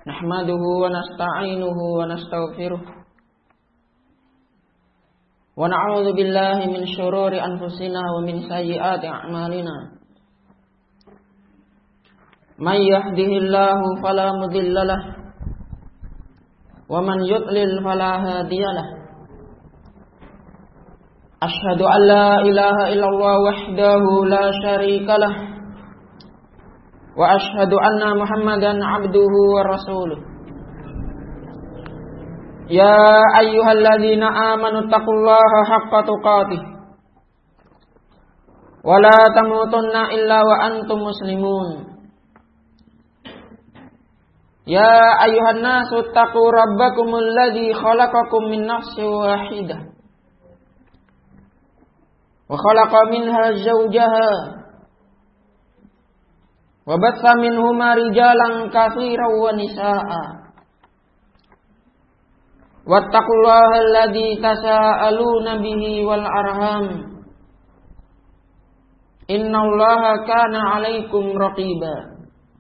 Nahmaduhu wa nasta'inuhu wa nastaghfiruh wa na'udzu billahi min syururi anfusina wa min sayyiati a'malina. May yahdihillahu fala mudilla lahu wa man yudlil fala hadiya lahu. Asyhadu an la ilaha illallah wahdahu la syarika lahu wa asyhadu anna Muhammadan abduhu wa rasuluh. Ya ayyuhalladzina amanu taqullaha haqqa tuqatih wa la tamutunna illa wa antum muslimun. Ya ayyuhan nasu taqu rabbakumul ladzi khalaqakum min nafsin wahidah wa khalaqa minha zawjaha wa batha minhuma rijalan katsiran wa nisaa'a. Wattaqullaha alladzi tasaaluna bihi wal arham. Innallaha kana 'alaikum raqiba.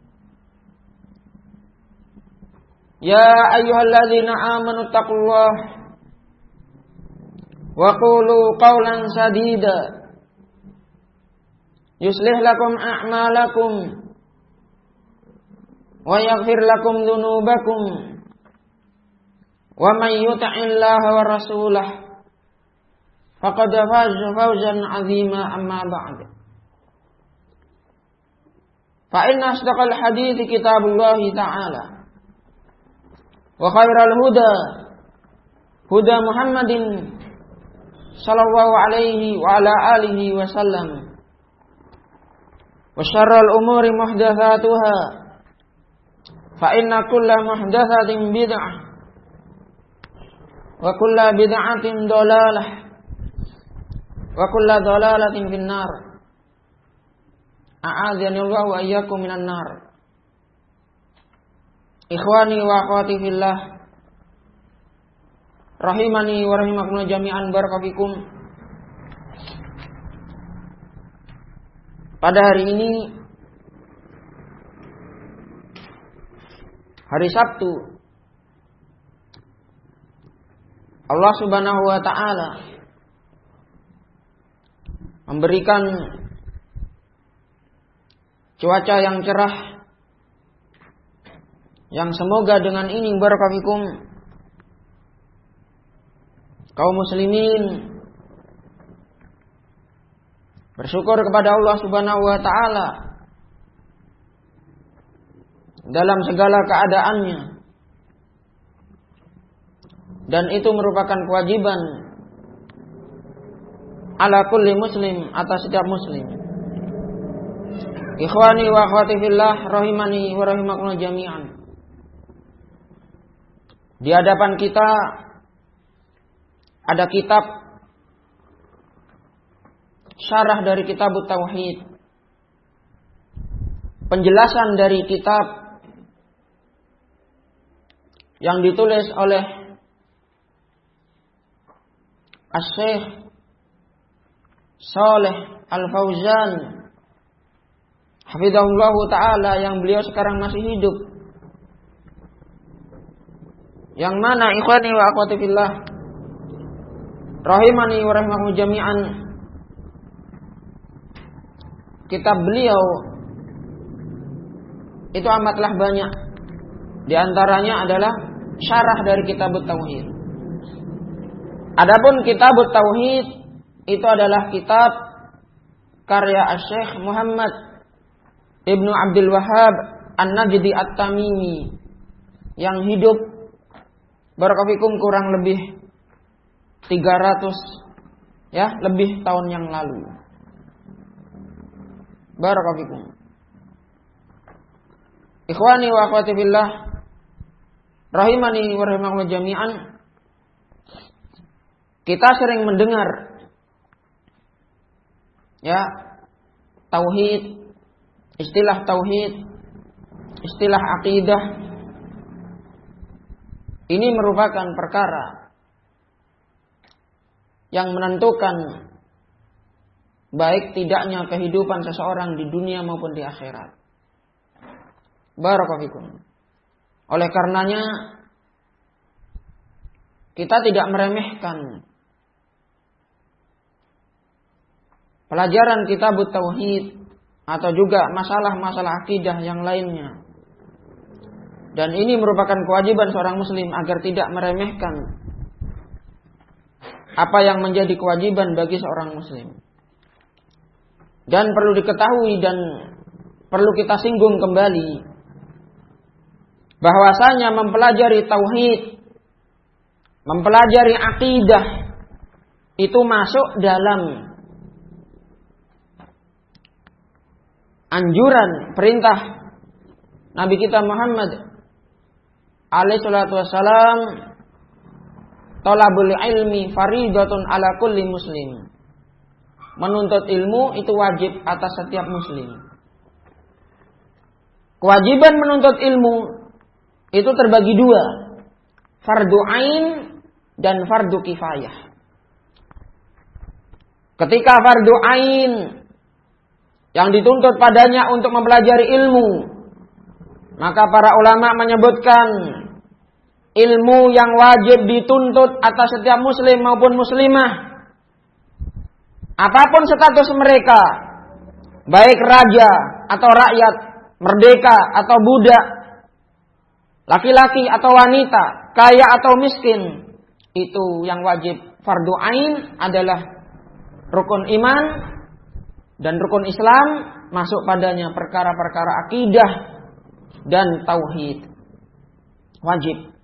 Ya ayyuhalladzina amanu taqullaha wa qulu qawlan sadida yuslih lakum a'malakum wa yaghfir lakum dzunubakum wa may yuti'illaha wa rasulahu faqad faza fawzan 'azima amma ba'd. Fa inna asdaqal hadithi kitabullahi ta'ala wa khairal huda huda Muhammadin sallallahu alaihi wa ala alihi wa sallam wa syarrul umuri muhdatsatuha fa inna kulla muhdatsatin bid'ah wa kulla bid'atin dhalalah wa kulla dhalalatin finnar. A'adzani Allah wa iyyakum minan nar. Ikhwani wa akhwati fillah rahimani wa rahimakumullah jami'an, barakallahu. Pada hari ini, hari Sabtu, Allah Subhanahu wa ta'ala memberikan cuaca yang cerah, yang semoga dengan ini barakallahu kaum muslimin bersyukur kepada Allah Subhanahu wa ta'ala dalam segala keadaannya, dan itu merupakan kewajiban ala kulli muslim, atas setiap muslim. Ikhwani wa akhwati fillah rahimani wa rahimakumullah jami'an. Di hadapan kita ada kitab syarah dari kitab Tauhid, penjelasan dari kitab yang ditulis oleh Asy-Syaikh Shalih Al-Fauzan hafizahullahu ta'ala, yang beliau sekarang masih hidup, yang mana ikhwani wa akhwati fillah rahimani wa rahimakumullah jami'an, kitab beliau itu amatlah banyak. Di antaranya adalah syarah dari kitab Tauhid. Adapun kitab Tauhid itu adalah kitab karya Asy-Syaikh Muhammad Ibnu Abdul Wahhab An-Najdi At-Tamimi, yang hidup barakallahu kurang lebih 300 lebih tahun yang lalu. Barakallahu. Ikhwani wa akhwati fillah rahimani wa rahimakumullah jami'an. Kita sering mendengar tauhid, istilah tauhid, istilah akidah. Ini merupakan perkara yang menentukan baik tidaknya kehidupan seseorang di dunia maupun di akhirat. Barakallahu fikum. Oleh karenanya kita tidak meremehkan pelajaran kitab tauhid atau juga masalah-masalah akidah yang lainnya. Dan ini merupakan kewajiban seorang muslim agar tidak meremehkan apa yang menjadi kewajiban bagi seorang muslim. Dan perlu diketahui dan perlu kita singgung kembali bahwasanya mempelajari tauhid, mempelajari akidah itu masuk dalam anjuran perintah Nabi kita Muhammad alaihi salatu wassalam, talabul ilmi faridatun ala kulli muslim. Menuntut ilmu itu wajib atas setiap muslim. Kewajiban menuntut ilmu itu terbagi dua, fardu ain dan fardu kifayah. Ketika fardu ain yang dituntut padanya untuk mempelajari ilmu, maka para ulama menyebutkan ilmu yang wajib dituntut atas setiap muslim maupun muslimah, apapun status mereka, baik raja atau rakyat, merdeka atau budak, laki-laki atau wanita, kaya atau miskin, itu yang wajib fardu ain adalah rukun iman dan rukun Islam, masuk padanya perkara-perkara akidah dan tauhid. Wajib.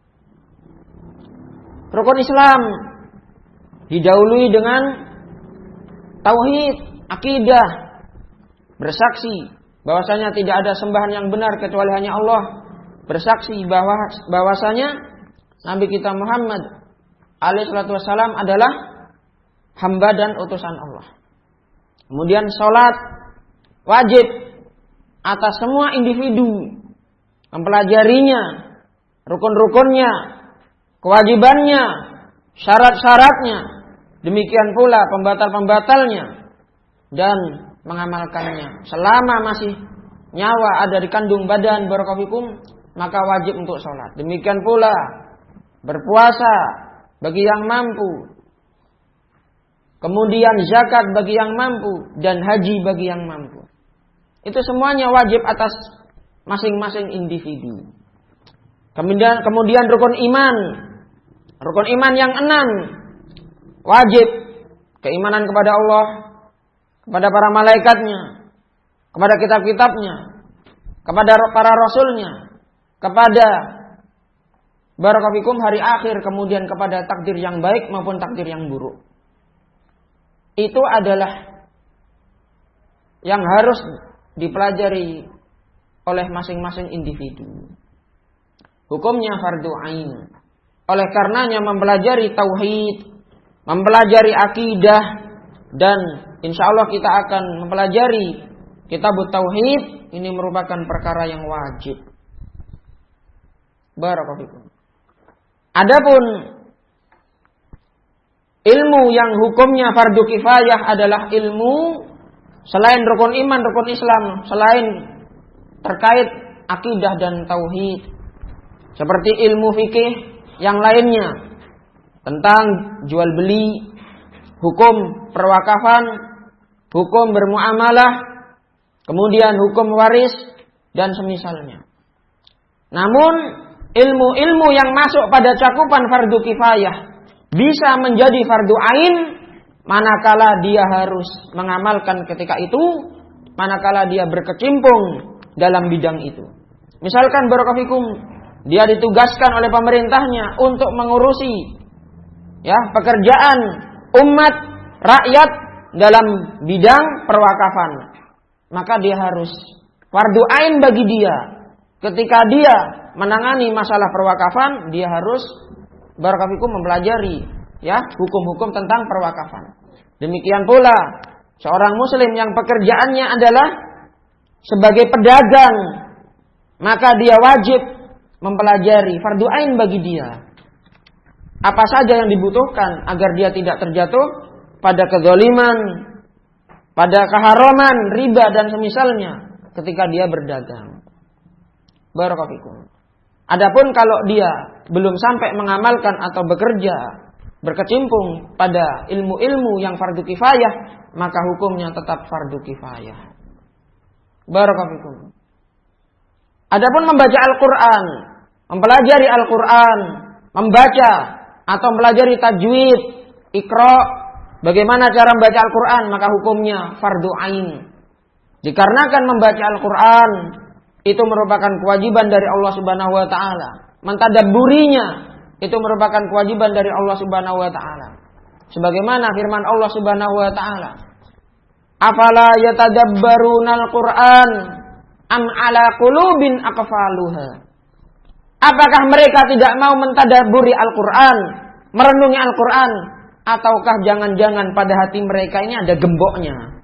Rukun Islam didahului dengan tauhid, akidah, bersaksi bahwasanya tidak ada sembahan yang benar kecuali hanya Allah, bersaksi bahwasanya Nabi kita Muhammad alaihi salatu wassalam adalah hamba dan utusan Allah. Kemudian sholat wajib atas semua individu, mempelajarinya, rukun-rukunnya, kewajibannya, syarat-syaratnya, demikian pula pembatal-pembatalnya, dan mengamalkannya. Selama masih nyawa ada di kandung badan barakallahu, maka wajib untuk sholat. Demikian pula berpuasa bagi yang mampu, kemudian zakat bagi yang mampu, dan haji bagi yang mampu. Itu semuanya wajib atas masing-masing individu. Kemudian rukun iman. Rukun iman yang 6. Wajib keimanan kepada Allah, kepada para malaikatnya, kepada kitab-kitabnya, kepada para rasulnya, kepada barakallahu hari akhir, kemudian kepada takdir yang baik maupun takdir yang buruk. Itu adalah yang harus dipelajari oleh masing-masing individu. Hukumnya fardu ain. Oleh karenanya mempelajari tauhid, mempelajari akidah, dan insya Allah kita akan mempelajari kitab tauhid, ini merupakan perkara yang wajib. Barakallahu fikum. Adapun ilmu yang hukumnya fardu kifayah adalah ilmu selain rukun iman, rukun Islam, selain terkait akidah dan tauhid, seperti ilmu fikih yang lainnya tentang jual beli, hukum perwakafan, hukum bermuamalah, kemudian hukum waris dan semisalnya. Namun ilmu-ilmu yang masuk pada cakupan fardu kifayah bisa menjadi fardu ain manakala dia harus mengamalkan ketika itu, manakala dia berkecimpung dalam bidang itu. Misalkan barakallahu fikum, dia ditugaskan oleh pemerintahnya untuk mengurusi pekerjaan umat rakyat dalam bidang perwakafan, maka dia harus fardu ain bagi dia ketika dia menangani masalah perwakafan, dia harus barakallahu fikum mempelajari hukum-hukum tentang perwakafan. Demikian pula seorang muslim yang pekerjaannya adalah sebagai pedagang, maka dia wajib mempelajari fardu ain bagi dia apa saja yang dibutuhkan agar dia tidak terjatuh pada kezaliman, pada keharaman, riba dan semisalnya ketika dia berdagang. Barakallahu fikum. Adapun kalau dia belum sampai mengamalkan atau bekerja, berkecimpung pada ilmu-ilmu yang fardu kifayah, maka hukumnya tetap fardu kifayah. Barakallahu fikum. Adapun membaca Al-Quran, mempelajari Al-Quran, membaca atau mempelajari tajwid, iqra, bagaimana cara membaca Al-Quran, maka hukumnya fardu ain. Dikarenakan membaca Al-Quran itu merupakan kewajiban dari Allah Subhanahu wa taala. Mentadabburinya itu merupakan kewajiban dari Allah Subhanahu wa taala. Sebagaimana firman Allah Subhanahu wa taala, "Afala yatadabbarunal Qur'an am ala qulubin aqfaluha?" Apakah mereka tidak mau mentadabburi Al-Quran, merenungi Al-Quran, ataukah jangan-jangan pada hati mereka ini ada gemboknya?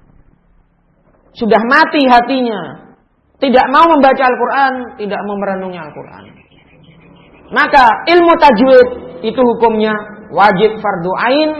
Sudah mati hatinya, tidak mau membaca Al-Quran, tidak mau merenungi Al-Quran. Maka ilmu tajwid itu hukumnya wajib fardu ain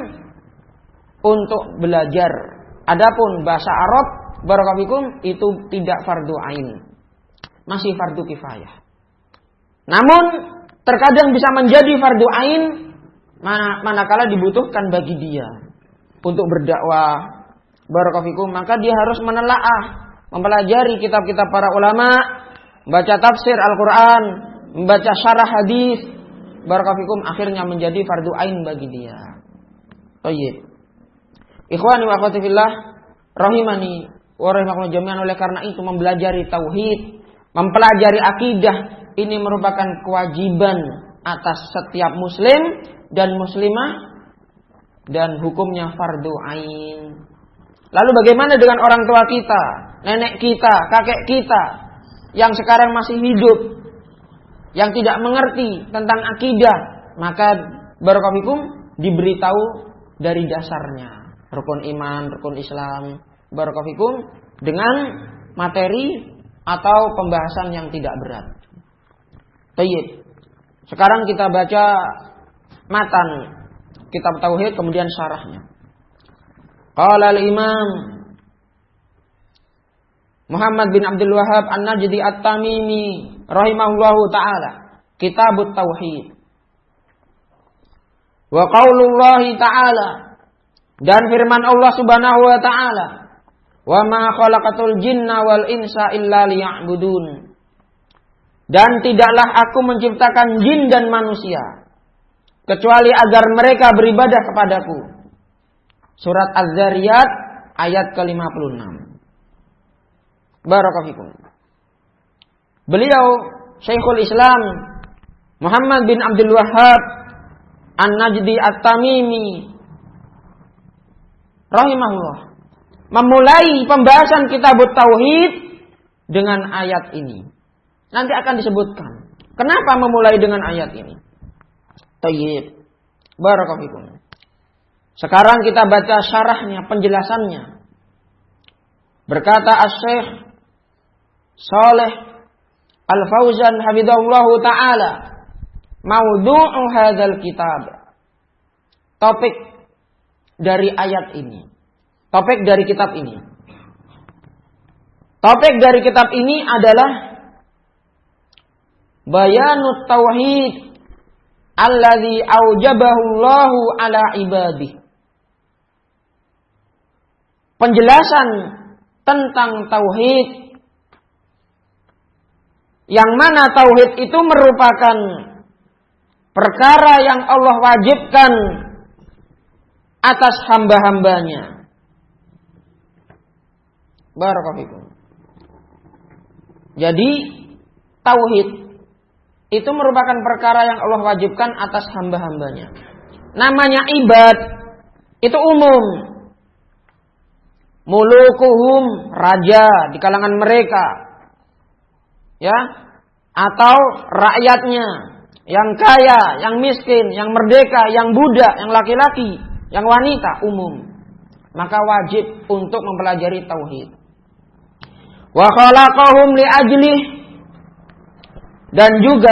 untuk belajar. Adapun bahasa Arab, barakallahu fikum, itu tidak fardu ain, masih fardu kifayah. Namun terkadang bisa menjadi fardu ain manakala dibutuhkan bagi dia untuk berdakwah, barakallahu fikum, maka dia harus menelaah, mempelajari kitab-kitab para ulama, membaca tafsir Al-Quran, membaca syarah hadis, barakallahu fikum, akhirnya menjadi fardu ain bagi dia. Baik. Ikhwani wa akhwati fillah, rahimani wa rahimakumullah jami'an. Oleh karena itu mempelajari tauhid, mempelajari akidah, ini merupakan kewajiban atas setiap muslim dan muslimah dan hukumnya fardu ain. Lalu bagaimana dengan orang tua kita, nenek kita, kakek kita yang sekarang masih hidup, yang tidak mengerti tentang akidah? Maka barakallahu fikum diberitahu dari dasarnya, rukun iman, rukun Islam, barakallahu fikum, dengan materi atau pembahasan yang tidak berat. Baik. Sekarang kita baca matan kitab tauhid kemudian syarahnya. Qala al-Imam Muhammad bin Abdul Wahhab An-Najdi At-Tamimi rahimahullahu taala, Kitabut Tauhid. Wa qaulullahi ta'ala, dan firman Allah Subhanahu wa taala, "Wa ma khalaqatul jinna wal insa illa liya'budun." Dan tidaklah aku menciptakan jin dan manusia kecuali agar mereka beribadah kepadaku. Surat Az-Zariyat ayat ke-56. Barakallahu fikum. Beliau Syekhul Islam Muhammad bin Abdul Wahhab An-Najdi At-Tamimi rahimahullah memulai pembahasan Kitabut Tauhid dengan ayat ini. Nanti akan disebutkan kenapa memulai dengan ayat ini. Tayyib. Barakallahu fikum. Sekarang kita baca syarahnya, penjelasannya. Berkata Asy-Syaikh Shalih Al-Fauzan hafizahullahu taala, maudhu'u hadzal kitab. Topik dari ayat ini. Topik dari kitab ini. Topik dari kitab ini adalah bayanut tauhid alladzi aujabahu Allahu ala ibadih. Penjelasan tentang tauhid, yang mana tauhid itu merupakan perkara yang Allah wajibkan atas hamba-hambanya. Barakallahu fikum. Jadi tauhid itu merupakan perkara yang Allah wajibkan atas hamba-hambanya. Namanya ibad itu umum. Mulukuhum, raja di kalangan mereka, ya, atau rakyatnya, yang kaya, yang miskin, yang merdeka, yang budak, yang laki-laki, yang wanita, umum. Maka wajib untuk mempelajari tauhid. Wa khalaqahum li ajlih, dan juga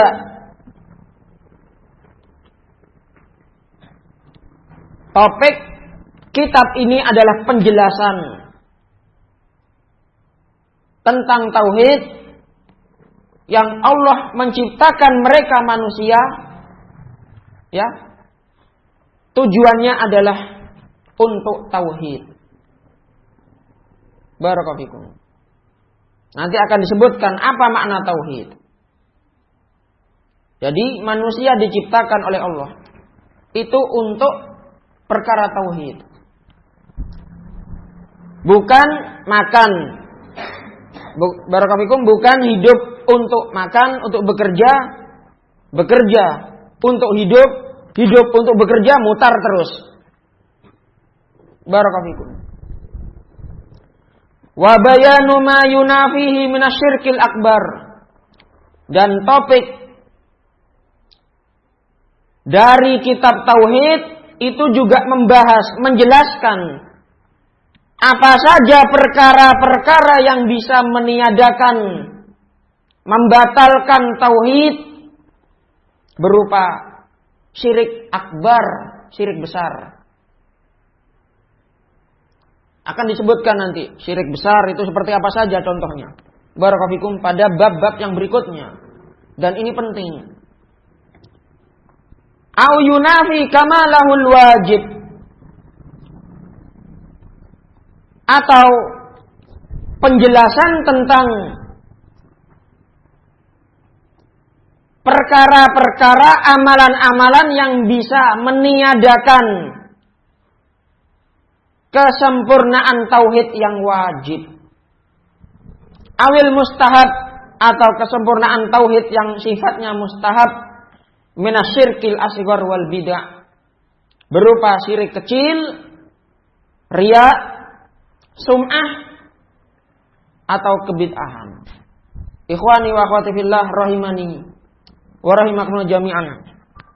topik kitab ini adalah penjelasan tentang tauhid yang Allah menciptakan mereka manusia, ya, tujuannya adalah untuk tauhid. Barakallahu fikum. Nanti akan disebutkan apa makna tauhid. Jadi manusia diciptakan oleh Allah itu untuk perkara tauhid. Bukan makan. Barakallahu fikum, bukan hidup untuk makan, untuk bekerja, bekerja untuk hidup, hidup untuk bekerja, mutar terus. Barakallahu fikum. Wa bayanu ma yunafihi minasyirkil akbar. Dan topik dari kitab tauhid itu juga membahas, menjelaskan apa saja perkara-perkara yang bisa meniadakan, membatalkan tauhid berupa syirik akbar, syirik besar. Akan disebutkan nanti syirik besar itu seperti apa saja contohnya. Barakallahu fikum pada bab-bab yang berikutnya. Dan ini penting. Au yunafi kamalahul wajib. Atau penjelasan tentang perkara-perkara amalan-amalan yang bisa meniadakan kesempurnaan tauhid yang wajib. Awil mustahab, atau kesempurnaan tauhid yang sifatnya mustahab, minasyirkil asghar wal bid'ah, berupa syirik kecil, riya, sum'ah, atau kebid'ahan. Ikhwani wa akhwati fillah rahimani wa rahimakumullah jami'an.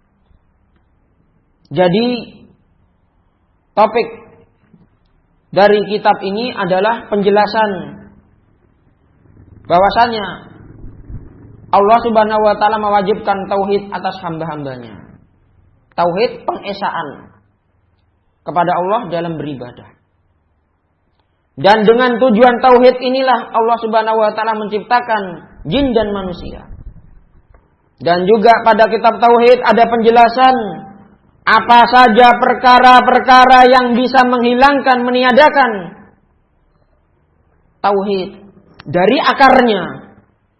Jadi topik dari kitab ini adalah penjelasan bahwasanya Allah Subhanahu wa taala mewajibkan tauhid atas hamba-hambanya. Tauhid pengesaan kepada Allah dalam beribadah. Dan dengan tujuan tauhid inilah Allah Subhanahu wa taala menciptakan jin dan manusia. Dan juga pada kitab tauhid ada penjelasan apa saja perkara-perkara yang bisa menghilangkan, meniadakan tauhid dari akarnya,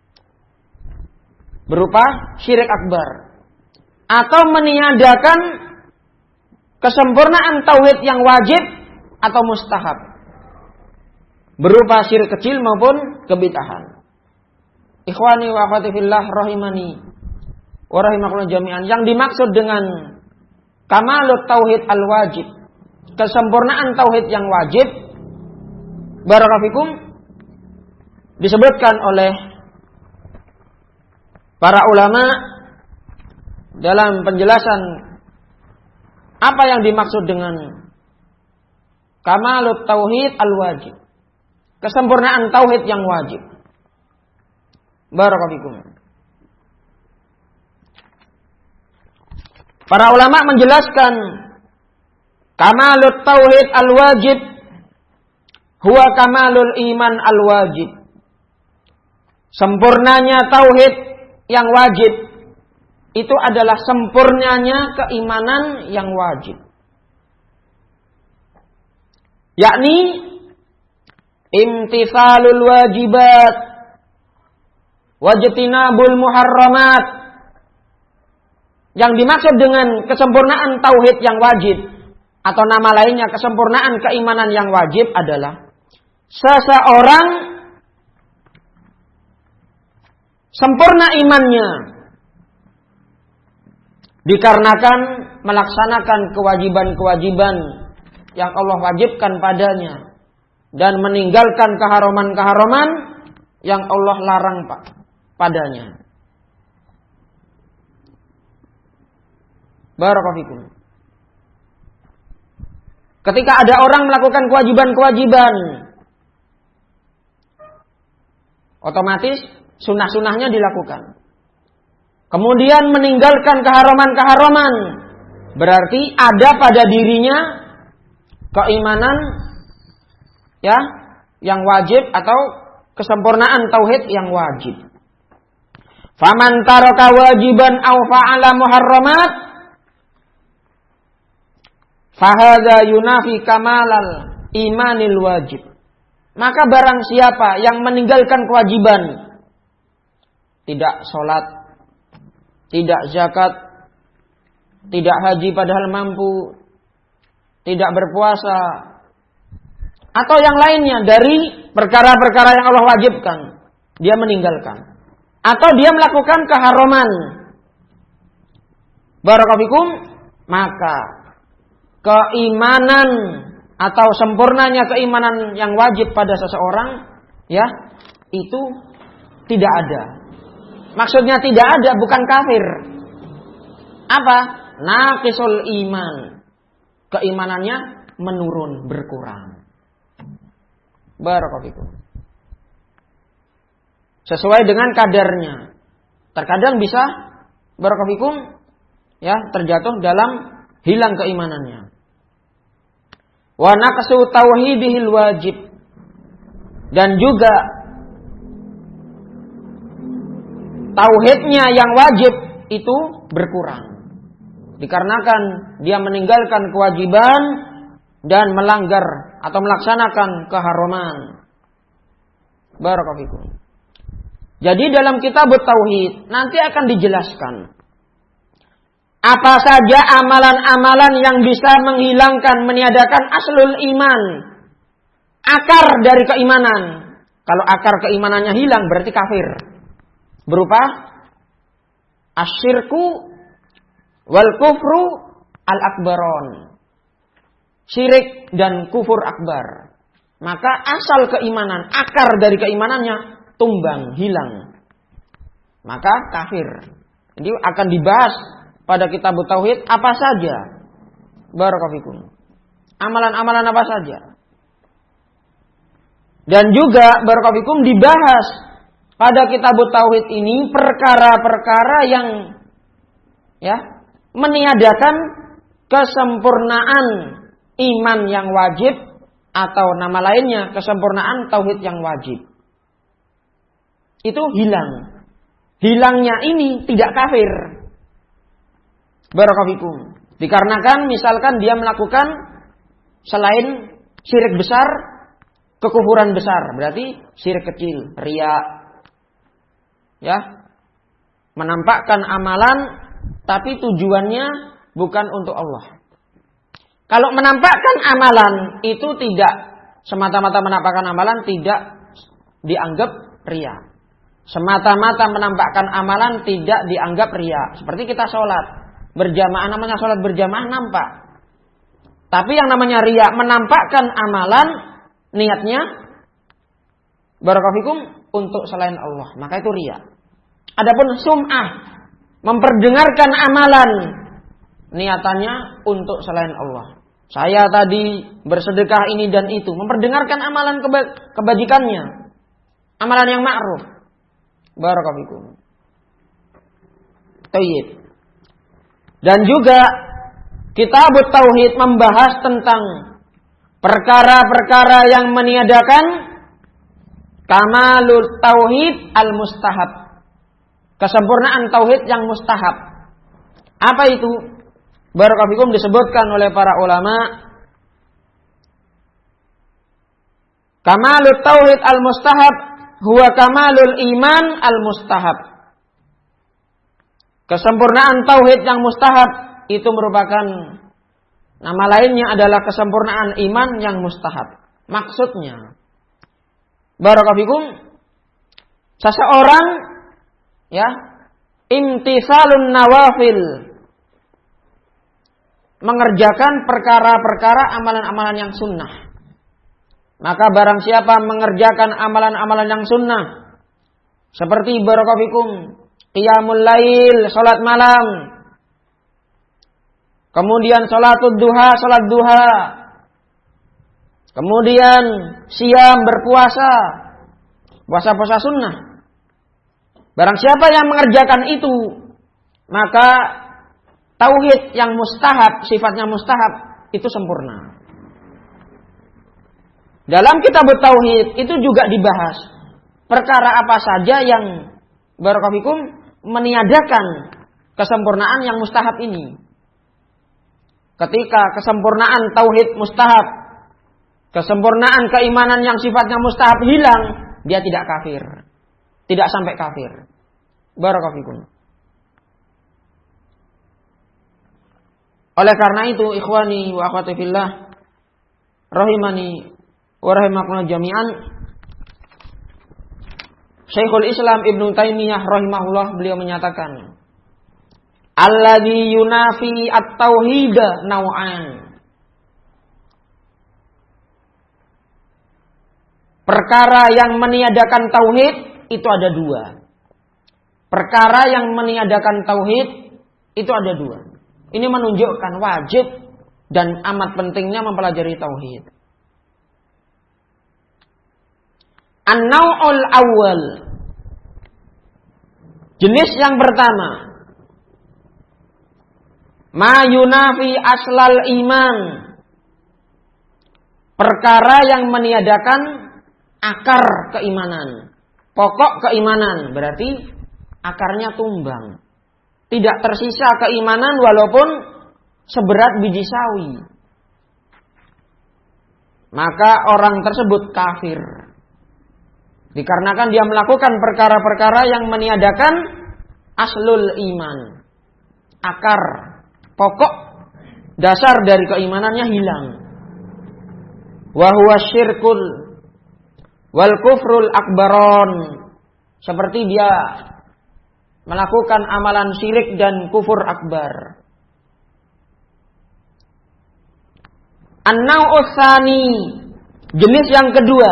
berupa syirik akbar, atau meniadakan kesempurnaan tauhid yang wajib atau mustahab, berupa syirik kecil maupun kebid'ahan. Ikhwani wa akhwati fillah rahimani wa rahimakumullah jami'an. Yang dimaksud dengan kamalut tauhid al-wajib, kesempurnaan tauhid yang wajib, barakallahu fikum, disebutkan oleh para ulama dalam penjelasan apa yang dimaksud dengan kamalut tauhid al-wajib, kesempurnaan tauhid yang wajib. Barakallahu fikum. Para ulama menjelaskan kamalut tauhid al-wajib huwa kamalul iman al-wajib. Sempurnanya tauhid yang wajib itu adalah sempurnanya keimanan yang wajib. Yakni imtithalul wajibat wajtinabul muharramat. Yang dimaksud dengan kesempurnaan tauhid yang wajib atau nama lainnya kesempurnaan keimanan yang wajib adalah seseorang sempurna imannya dikarenakan melaksanakan kewajiban-kewajiban yang Allah wajibkan padanya dan meninggalkan keharuman-keharuman yang Allah larang padanya. Barakallahu fikum. Ketika ada orang melakukan kewajiban-kewajiban, otomatis sunnah-sunnahnya dilakukan. Kemudian meninggalkan keharuman-keharuman, berarti ada pada dirinya keimanan ya yang wajib atau kesempurnaan tauhid yang wajib. Faman taraka wajiban aw fa'ala muharramat fahadza yunafi kamalal imanil wajib. Maka barang siapa yang meninggalkan kewajiban, tidak sholat, tidak zakat, tidak haji padahal mampu, tidak berpuasa, atau yang lainnya dari perkara-perkara yang Allah wajibkan, dia meninggalkan. Atau dia melakukan keharaman. Barakallahu, maka keimanan atau sempurnanya keimanan yang wajib pada seseorang, ya, itu tidak ada. Maksudnya tidak ada, bukan kafir. Apa? Naqisul iman. Keimanannya menurun, berkurang. Barakallahu. Sesuai dengan kadarnya. Terkadang bisa barakallahu ya terjatuh dalam hilang keimanannya. Wa naqsu tauhidihil wajib. Dan juga tauhidnya yang wajib itu berkurang. Dikarenakan dia meninggalkan kewajiban dan melanggar atau melaksanakan keharaman. Barakallahu fikum. Jadi dalam kitab tauhid nanti akan dijelaskan apa saja amalan-amalan yang bisa menghilangkan, meniadakan aslul iman, akar dari keimanan. Kalau akar keimanannya hilang berarti kafir. Berupa asyirku wal kufru al akbaron. Syirik dan kufur akbar. Maka asal keimanan, akar dari keimanannya tumbang, hilang. Maka kafir. Jadi akan dibahas pada kitab tauhid apa saja. Barakallahu fikum. Amalan-amalan apa saja. Dan juga barakallahu fikum dibahas pada kitab tauhid ini perkara-perkara yang ya meniadakan kesempurnaan iman yang wajib atau nama lainnya kesempurnaan tauhid yang wajib. Itu hilang. Hilangnya ini tidak kafir. Barakallahu fikum. Dikarenakan misalkan dia melakukan selain syirik besar, kekufuran besar. Berarti syirik kecil, riya. Ya. Menampakkan amalan tapi tujuannya bukan untuk Allah. Kalau menampakkan amalan itu tidak semata-mata menampakkan amalan, tidak dianggap riya. Semata-mata menampakkan amalan tidak dianggap riya. Seperti kita sholat berjamaah, namanya sholat berjamaah nampak. Tapi yang namanya riya menampakkan amalan, niatnya barakallahu fikum untuk selain Allah, maka itu riya. Adapun sum'ah, memperdengarkan amalan, niatannya untuk selain Allah. Saya tadi bersedekah ini dan itu, memperdengarkan amalan kebajikannya, amalan yang ma'ruf. Barakallahu fikum. Tayyib. Dan juga kitab tauhid membahas tentang perkara-perkara yang meniadakan kamalul tauhid al-mustahab. Kesempurnaan tauhid yang mustahab. Apa itu? Barakallahu fikum disebutkan oleh para ulama. Kamalul tauhid al-mustahab huwa kamalul iman al-mustahab. Kesempurnaan tauhid yang mustahab itu merupakan nama lainnya adalah kesempurnaan iman yang mustahab. Maksudnya, barakallahu fikum, seseorang ya imtithalun nawafil, mengerjakan perkara-perkara amalan-amalan yang sunnah. Maka barang siapa mengerjakan amalan-amalan yang sunnah, seperti barakallahu fikum, qiyamul lail, salat malam, kemudian salatul duha, salat duha, kemudian siam, berpuasa, puasa-puasa sunnah. Barang siapa yang mengerjakan itu, maka tauhid yang mustahab, sifatnya mustahab, itu sempurna. Dalam kitab tauhid itu juga dibahas perkara apa saja yang barakallahu fikum meniadakan kesempurnaan yang mustahab ini. Ketika kesempurnaan tauhid mustahab, kesempurnaan keimanan yang sifatnya mustahab hilang, dia tidak kafir. Tidak sampai kafir. Barakallahu fikum. Oleh karena itu, ikhwani wa akhwati fillah, rahimani wa rahimakumullah jami'an, Syekhul Islam Ibnu Taimiyah rahimahullah beliau menyatakan, alladzi yunafi at-tauhid naw'an. Perkara yang meniadakan tauhid itu ada dua. Perkara yang meniadakan tauhid itu ada dua. Ini menunjukkan wajib dan amat pentingnya mempelajari tauhid. An-naw'ul awal. Jenis yang pertama, ma yunafi aslal iman. Perkara yang meniadakan akar keimanan. Pokok keimanan, berarti akarnya tumbang. Tidak tersisa keimanan walaupun seberat biji sawi. Maka orang tersebut kafir. Dikarenakan dia melakukan perkara-perkara yang meniadakan aslul iman. Akar, pokok, dasar dari keimanannya hilang. Wa huwa syirkul wal kufrul akbaron. Seperti dia melakukan amalan syirik dan kufur akbar. An-naw'us tsani, jenis yang kedua,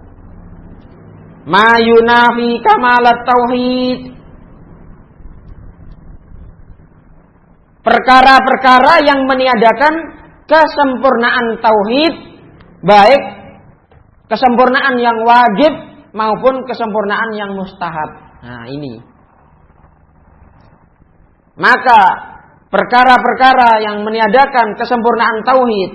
ma yunafi kamalat tauhid. Perkara-perkara yang meniadakan kesempurnaan tauhid, baik kesempurnaan yang wajib maupun kesempurnaan yang mustahab. Nah, ini. Maka perkara-perkara yang meniadakan kesempurnaan tauhid,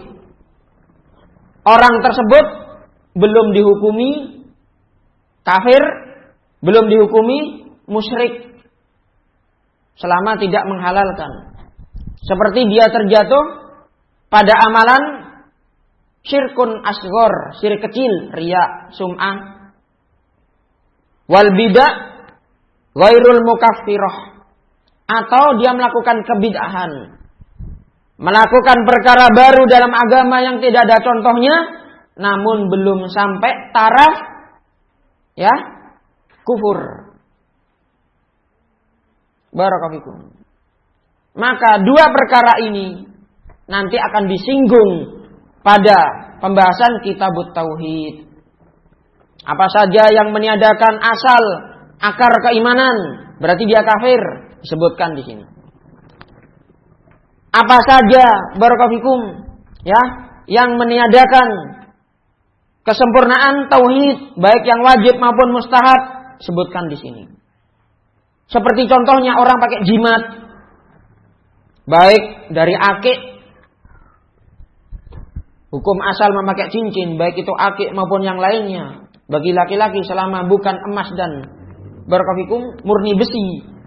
orang tersebut belum dihukumi kafir, belum dihukumi musyrik selama tidak menghalalkan. Seperti dia terjatuh pada amalan syirkun asghar, syirik kecil, riya, sum'ah, wal bidah ghairul mukaffirah, atau dia melakukan kebid'ahan, melakukan perkara baru dalam agama yang tidak ada contohnya, namun belum sampai taraf kufur. Barakallahu fikum. Maka dua perkara ini nanti akan disinggung pada pembahasan kitabut tauhid. Apa saja yang meniadakan asal akar keimanan, berarti dia kafir, disebutkan di sini. Apa saja barakallahu fikum yang meniadakan kesempurnaan tauhid, baik yang wajib maupun mustahab, sebutkan di sini. Seperti contohnya orang pakai jimat, baik dari akik, hukum asal memakai cincin, baik itu akik maupun yang lainnya, bagi laki-laki selama bukan emas dan barakallahu fikum murni besi.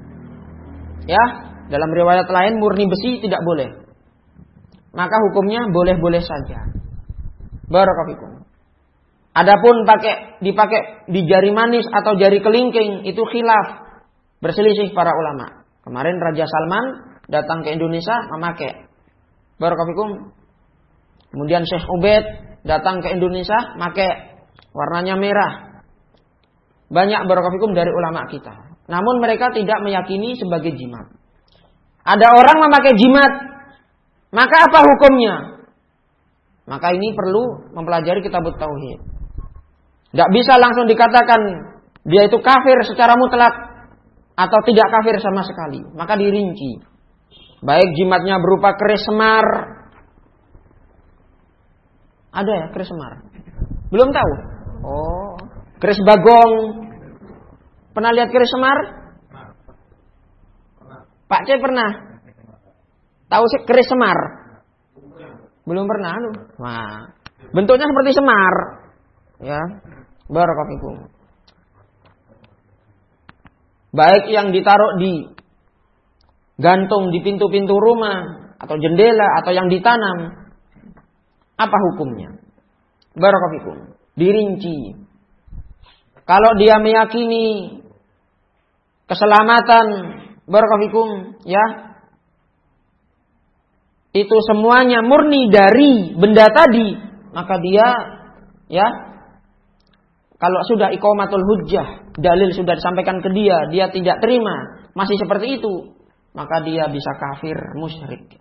Dalam riwayat lain murni besi tidak boleh. Maka hukumnya boleh-boleh saja. Barakallahu fikum. Adapun dipakai di jari manis atau jari kelingking itu khilaf, berselisih para ulama. Kemarin Raja Salman datang ke Indonesia memakai. Barakallahu fikum. Kemudian Syekh Ubaid datang ke Indonesia pakai, warnanya merah. Banyak barakallahu fikum dari ulama kita. Namun mereka tidak meyakini sebagai jimat. Ada orang memakai jimat, maka apa hukumnya? Maka ini perlu mempelajari kitabut tauhid. Tidak bisa langsung dikatakan dia itu kafir secara mutlak atau tidak kafir sama sekali. Maka dirinci. Baik jimatnya berupa keris semar. Ada ya keris semar? Belum tahu? Oh, keris bagong. Pernah lihat keris semar? Pak C pernah? Tahu sih keris semar? Belum pernah. Nah, bentuknya seperti semar. Ya, barakallahu fikum. baik yang ditaruh di gantung di pintu-pintu rumah atau jendela atau yang ditanam, apa hukumnya? Barakallahu fikum. Dirinci. Kalau dia meyakini keselamatan, barakallahu fikum, ya, itu semuanya murni dari benda tadi, maka dia, ya, kalau sudah iqamatul hujjah, dalil sudah disampaikan ke dia, dia tidak terima, masih seperti itu, maka dia bisa kafir, musyrik.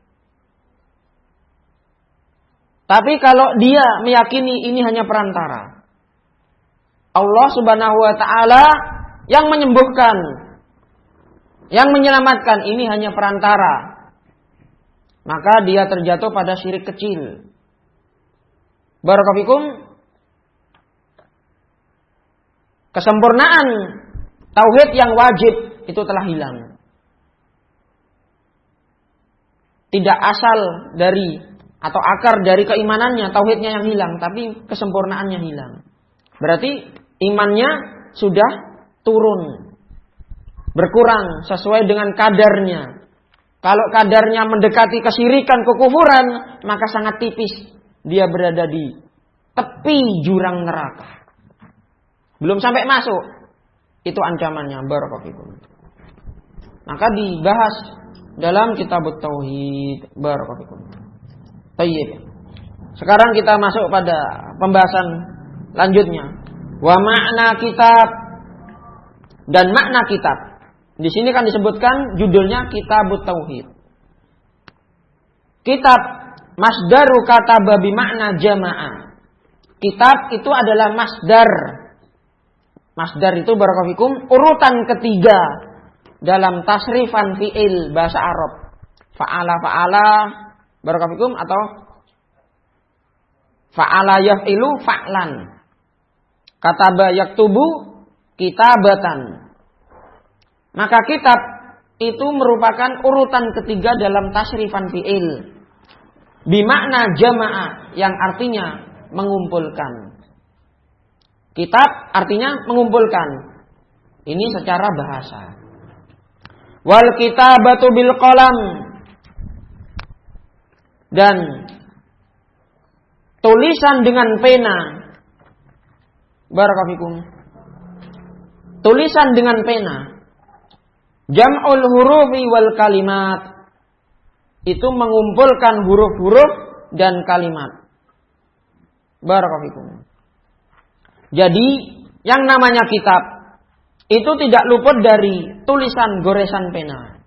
Tapi kalau dia meyakini ini hanya perantara, Allah Subhanahu wa taala yang menyembuhkan, yang menyelamatkan, ini hanya perantara, maka dia terjatuh pada syirik kecil. Barakallahu fikum. Kesempurnaan tauhid yang wajib itu telah hilang. Tidak asal dari atau akar dari keimanannya, tauhidnya yang hilang, tapi kesempurnaannya hilang. Berarti imannya sudah turun, berkurang sesuai dengan kadarnya. Kalau kadarnya mendekati kesyirikan, kekufuran, maka sangat tipis dia berada di tepi jurang neraka. Belum sampai masuk, itu ancamannya. Barakallahu fikum. Maka dibahas dalam kitab Tauhid. Barakallahu fikum. Tayyib. Sekarang kita masuk pada pembahasan lanjutnya. Wa makna kitab dan makna kitab. Di sini kan disebutkan judulnya Kitabut Tauhid. Kitab masdaru kataba bi makna jamaah. Kitab itu adalah masdar. Masdar itu barakallahu fikum urutan ketiga dalam tasrifan fi'il bahasa Arab. Fa'ala barakallahu fikum atau fa'ala yaf'ilu fa'lan. Kataba yaktubu kitabatan. Maka kitab itu merupakan urutan ketiga dalam tasrifan fi'il. Bimakna jamaah yang artinya mengumpulkan. Kitab artinya mengumpulkan. Ini secara bahasa. Wal kitabatu bil qalam. Dan tulisan dengan pena. Barakallahu fikum. Tulisan dengan pena. Jam'ul hurufi wal kalimat. Itu mengumpulkan huruf-huruf dan kalimat. Barakallahu fikum. Jadi yang namanya kitab itu tidak luput dari tulisan goresan pena.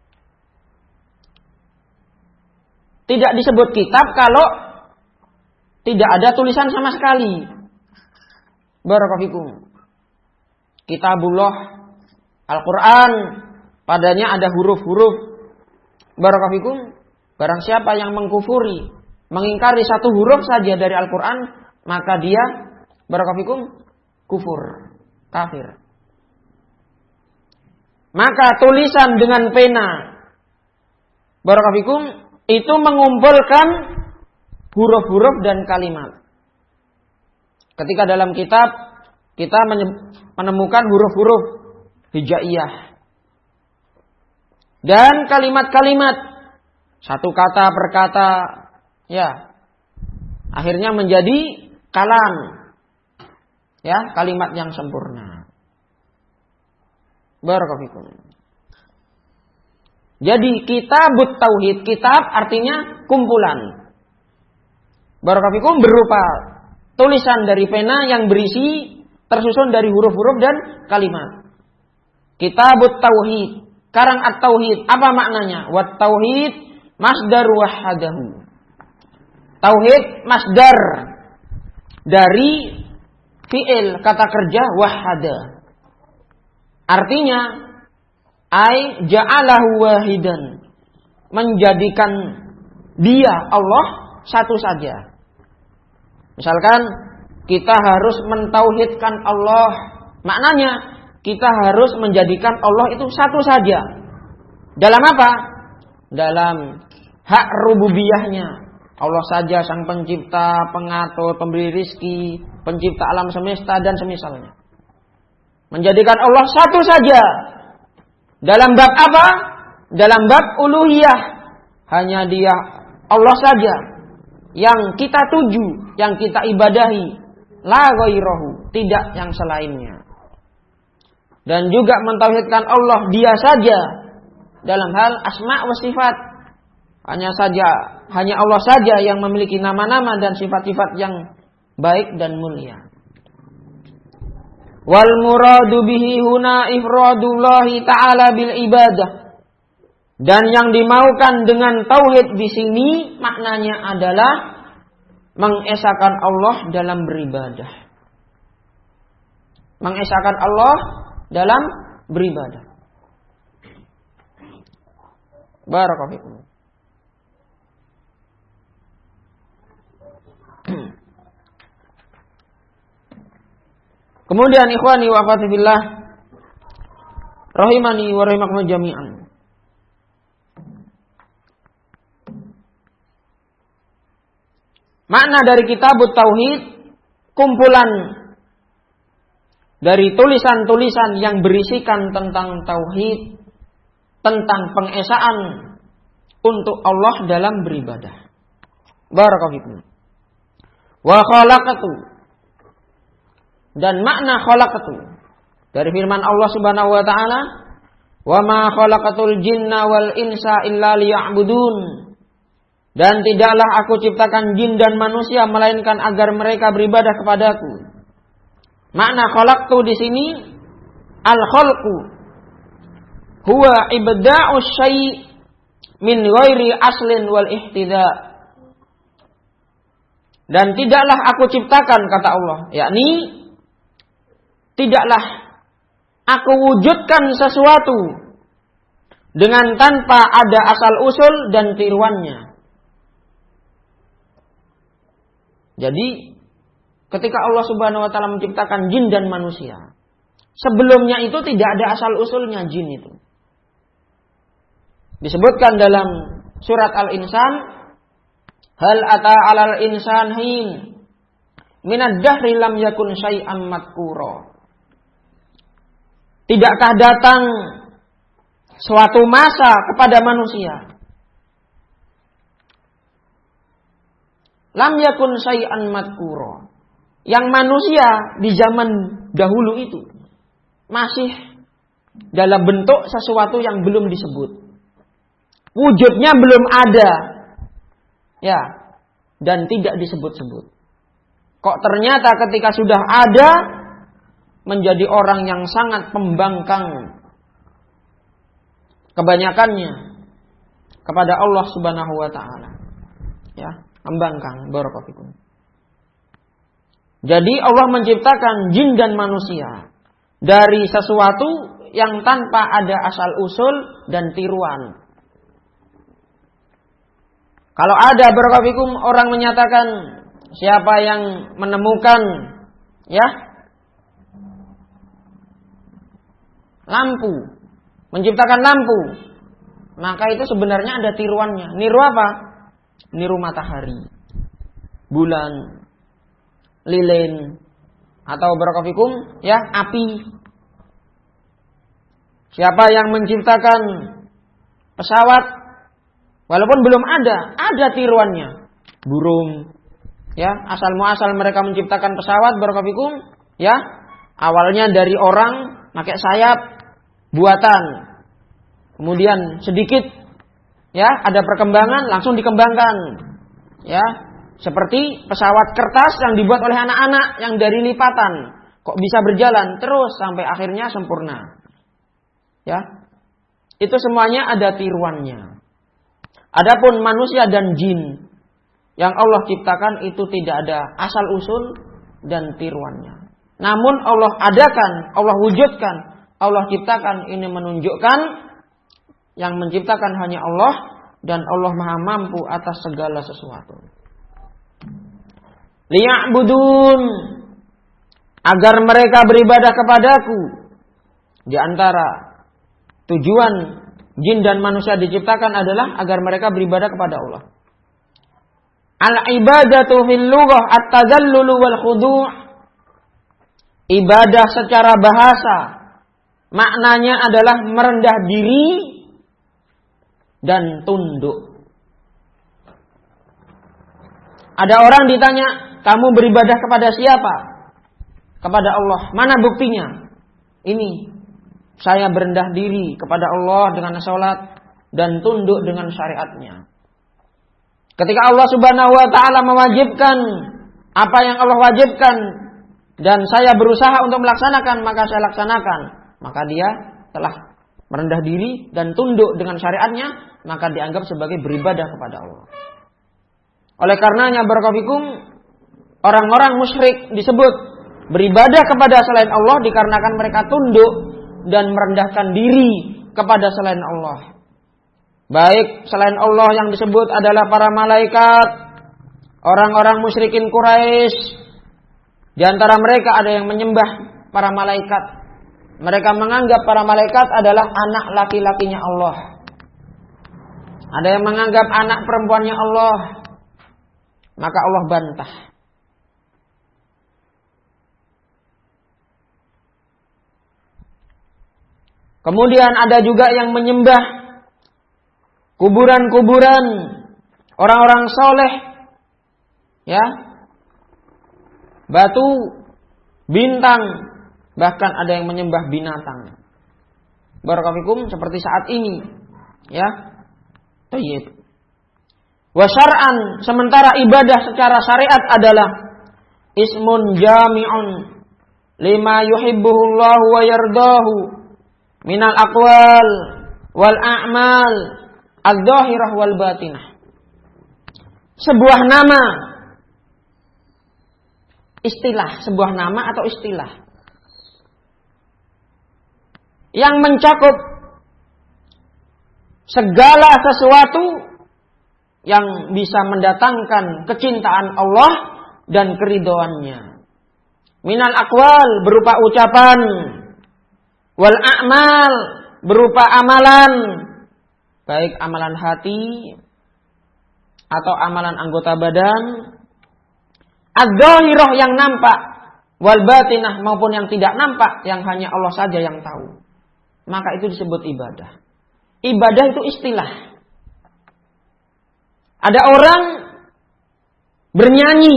Tidak disebut kitab kalau tidak ada tulisan sama sekali. Barakallahu fikum. Kitabullah Al-Quran, padanya ada huruf-huruf. Barakallahu fikum. Barang siapa yang mengkufuri, mengingkari satu huruf saja dari Al-Quran, maka dia barakallahu fikum kufur, kafir. Maka tulisan dengan pena, barakallahu fikum, itu mengumpulkan huruf-huruf dan kalimat. Ketika dalam kitab kita menemukan huruf-huruf hijaiyah dan kalimat-kalimat satu kata per kata, ya, akhirnya menjadi kalam, ya, kalimat yang sempurna. Barakallahu fikum. Jadi kitabut tauhid, kitab artinya kumpulan. Barakallahu fikum berupa tulisan dari pena yang berisi tersusun dari huruf-huruf dan kalimat. Kitabut tauhid, karang at-tauhid, apa maknanya? Wat tauhid masdar wahadahu. Tauhid masdar dari fi'il kata kerja wahada. Artinya ai ja'alahu wahidan, menjadikan dia Allah satu saja. Misalkan kita harus mentauhidkan Allah, maknanya kita harus menjadikan Allah itu satu saja. Dalam apa? Dalam hak rububiyahnya. Allah saja sang pencipta, pengatur, pemberi rizki, pencipta alam semesta dan semisalnya. Menjadikan Allah satu saja Dalam bab apa? Dalam bab uluhiyah. Hanya Dia, Allah saja yang kita tuju, yang kita ibadahi. La ghairahu, tidak yang selainnya. Dan juga mentauhidkan Allah Dia saja dalam hal asma wa sifat. Hanya Allah saja yang memiliki nama-nama dan sifat-sifat yang baik dan mulia. Wal muradu bihi huna ifradullahi ta'ala bil ibadah. Dan yang dimaukan dengan tauhid di sini maknanya adalah mengesahkan Allah dalam beribadah. Mengesahkan Allah dalam beribadah. Barakallahu fikum. Kemudian ikhwani wa akhwati fillah rahimani wa rahimakumullah jami'an. Makna dari kitabut tauhid, kumpulan dari tulisan-tulisan yang berisikan tentang tauhid, tentang pengesaan untuk Allah dalam beribadah. Barakallahu fikum. Wa khalaqatu, dan makna khalaqatu dari firman Allah Subhanahu wa taala, "Wa ma khalaqatul jinna wal insa illa liya'budun." Dan tidaklah aku ciptakan jin dan manusia melainkan agar mereka beribadah kepadaku. Makna khalaqtu di sini al-khalqu huwa ibda'u syai' min ghairi aslin wal ihtida'. Dan tidaklah aku ciptakan, kata Allah, yakni tidaklah aku wujudkan sesuatu dengan tanpa ada asal usul dan tiruannya. Jadi ketika Allah Subhanahu wa taala menciptakan jin dan manusia, sebelumnya itu tidak ada asal usulnya jin itu. Disebutkan dalam surat Al-Insan, hal ata 'alal insan hin minad dahri lam yakun syai'an madkura. Tidakkah datang suatu masa kepada manusia, lam yakun syai'an madkura, yang manusia di zaman dahulu itu masih dalam bentuk sesuatu yang belum disebut, wujudnya belum ada, ya, dan tidak disebut-sebut. Kok ternyata ketika sudah ada, menjadi orang yang sangat pembangkang kebanyakannya kepada Allah Subhanahu wa taala. Ya, membangkang. Barakallahu fikum. Jadi Allah menciptakan jin dan manusia dari sesuatu yang tanpa ada asal usul dan tiruan. Kalau ada, barakallahu fikum, orang menyatakan siapa yang menemukan, ya, lampu, menciptakan lampu, maka itu sebenarnya ada tiruannya. Niru apa? Niru matahari, bulan, lilin, atau barakallahu fikum, ya, api. Siapa yang menciptakan pesawat, walaupun belum ada tiruannya. Burung, ya, asal muasal mereka menciptakan pesawat, barakallahu fikum, ya, awalnya dari orang pakai sayap buatan, kemudian sedikit, ya, ada perkembangan, langsung dikembangkan, ya, seperti pesawat kertas yang dibuat oleh anak-anak yang dari lipatan, kok bisa berjalan terus sampai akhirnya sempurna, ya, itu semuanya ada tiruannya. Adapun manusia dan jin yang Allah ciptakan itu tidak ada asal usul dan tiruannya. Namun Allah adakan, Allah wujudkan, Allah ciptakan. Ini menunjukkan yang menciptakan hanya Allah dan Allah Maha mampu atas segala sesuatu. Liya'budun, agar mereka beribadah kepadaku. Di antara tujuan jin dan manusia diciptakan adalah agar mereka beribadah kepada Allah. Al-ibadatu fil lughah at-tadallul wal khudu'. Ibadah secara bahasa maknanya adalah merendah diri dan tunduk. Ada orang ditanya, kamu beribadah kepada siapa? Kepada Allah. Mana buktinya? Ini, saya berendah diri kepada Allah dengan salat dan tunduk dengan syariatnya. Ketika Allah Subhanahu wa taala mewajibkan apa yang Allah wajibkan dan saya berusaha untuk melaksanakan, maka saya laksanakan, maka dia telah merendah diri dan tunduk dengan syariatnya, maka dianggap sebagai beribadah kepada Allah. Oleh karenanya barakallahu, orang-orang musyrik disebut beribadah kepada selain Allah dikarenakan mereka tunduk dan merendahkan diri kepada selain Allah. Baik selain Allah yang disebut adalah para malaikat, orang-orang musyrikin Quraisy. Di antara mereka ada yang menyembah para malaikat. Mereka menganggap para malaikat adalah anak laki-lakinya Allah. Ada yang menganggap anak perempuannya Allah. Maka Allah bantah. Kemudian ada juga yang menyembah kuburan-kuburan orang-orang soleh, ya, batu, bintang, bahkan ada yang menyembah binatang. Barakallahu seperti saat ini, ya. Tayyib. Wa syar'an, sementara ibadah secara syariat adalah ismun jami'un lima yuhibbuhullahu wa yardahu minal aqwal wal a'mal az-zahirah wal batinah. Sebuah nama, istilah, sebuah nama atau istilah yang mencakup segala sesuatu yang bisa mendatangkan kecintaan Allah dan keridhoannya. Minal aqwal berupa ucapan, wal a'mal berupa amalan, baik amalan hati atau amalan anggota badan, az-zahirah yang nampak, wal batinah maupun yang tidak nampak, yang hanya Allah saja yang tahu. Maka itu disebut ibadah. Ibadah itu istilah. Ada orang bernyanyi,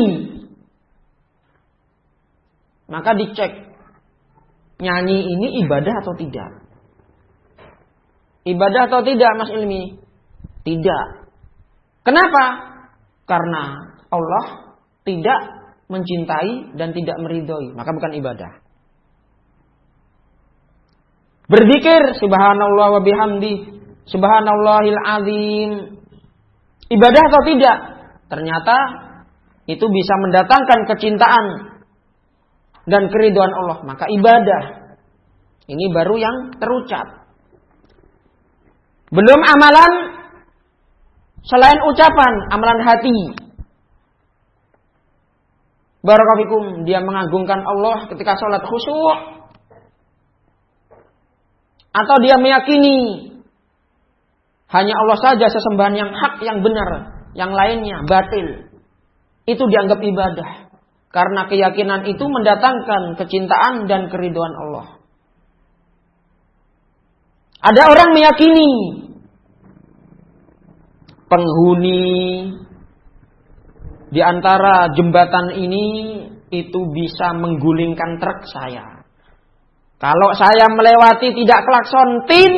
maka dicek nyanyi ini ibadah atau tidak. Ibadah atau tidak, Mas Ilmi? Tidak. Kenapa? Karena Allah tidak mencintai dan tidak meridhoi, maka bukan ibadah. Berzikir subhanallah wa bihamdi subhanallahil azim, ibadah atau tidak? Ternyata itu bisa mendatangkan kecintaan dan keridhaan Allah, maka ibadah. Ini baru yang terucap. Belum amalan selain ucapan, amalan hati. Barakallahu, dia mengagungkan Allah ketika sholat khusyuk, atau dia meyakini hanya Allah saja sesembahan yang hak, yang benar, yang lainnya batil. Itu dianggap ibadah. Karena keyakinan itu mendatangkan kecintaan dan keridhaan Allah. Ada orang meyakini penghuni di antara jembatan ini itu bisa menggulingkan truk saya. Kalau saya melewati tidak klakson tin,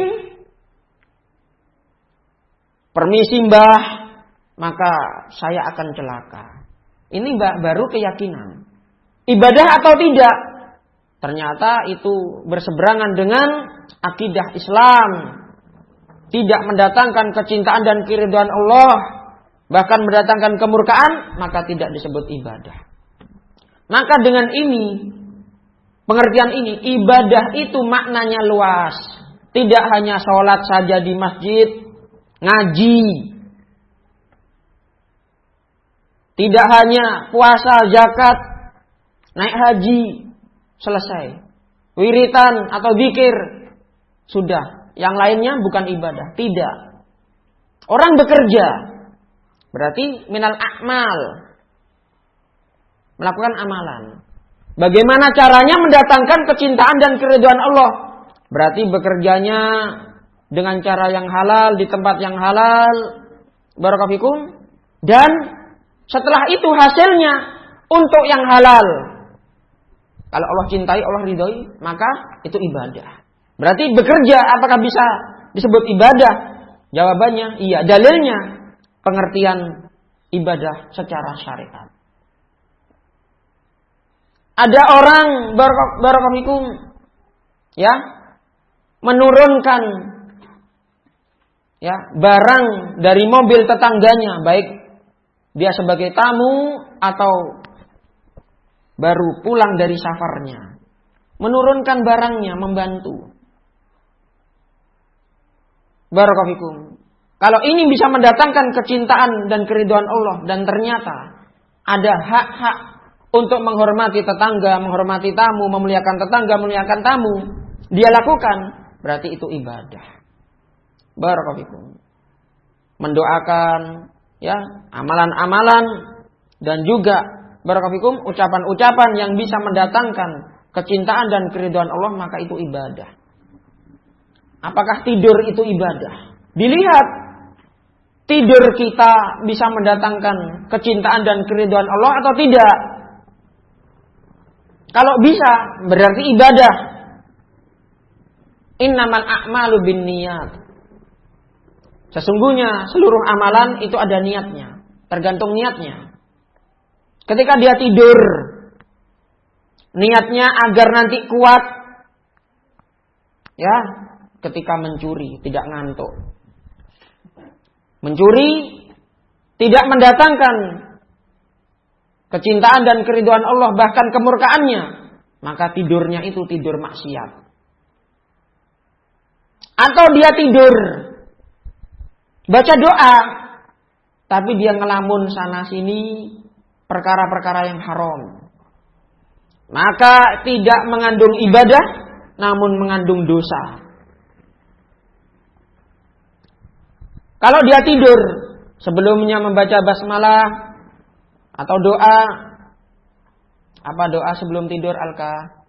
permisi mbah, maka saya akan celaka. Ini baru keyakinan. Ibadah atau tidak? Ternyata itu berseberangan dengan akidah Islam. Tidak mendatangkan kecintaan dan keridhaan Allah, bahkan mendatangkan kemurkaan, maka tidak disebut ibadah. Maka dengan ini, pengertian ini, ibadah itu maknanya luas. Tidak hanya sholat saja di masjid, ngaji. Tidak hanya puasa, zakat, naik haji, selesai. Wiritan atau zikir, sudah. Yang lainnya bukan ibadah. Tidak. Orang bekerja, berarti minal a'mal, melakukan amalan. Bagaimana caranya mendatangkan kecintaan dan keridhaan Allah? Berarti bekerjanya dengan cara yang halal, di tempat yang halal. Barakallahu fikum. Dan setelah itu hasilnya untuk yang halal. Kalau Allah cintai, Allah ridhoi, maka itu ibadah. Berarti bekerja apakah bisa disebut ibadah? Jawabannya iya. Dalilnya pengertian ibadah secara syariat. Ada orang barakallahu fikum ya menurunkan ya barang dari mobil tetangganya, baik dia sebagai tamu atau baru pulang dari safarnya, menurunkan barangnya, membantu. Barakallahu fikum. Kalau ini bisa mendatangkan kecintaan dan keridhaan Allah, dan ternyata ada hak-hak untuk menghormati tetangga, menghormati tamu, memuliakan tetangga, memuliakan tamu, dia lakukan, berarti itu ibadah. Barakallahu fikum. Mendoakan ya, amalan-amalan dan juga barakallahu fikum ucapan-ucapan yang bisa mendatangkan kecintaan dan keridhaan Allah, maka itu ibadah. Apakah tidur itu ibadah? Dilihat tidur kita bisa mendatangkan kecintaan dan keridhaan Allah atau tidak. Kalau bisa, berarti ibadah. Innamal a'malu binniyat. Sesungguhnya seluruh amalan itu ada niatnya, tergantung niatnya. Ketika dia tidur, niatnya agar nanti kuat, ya, ketika mencuri tidak ngantuk. Mencuri tidak mendatangkan kecintaan dan keridhaan Allah, bahkan kemurkaannya, maka tidurnya itu tidur maksiat. Atau dia tidur baca doa, tapi dia ngelamun sana sini perkara-perkara yang haram, maka tidak mengandung ibadah, namun mengandung dosa. Kalau dia tidur sebelumnya membaca basmalah atau doa, apa doa sebelum tidur Alka?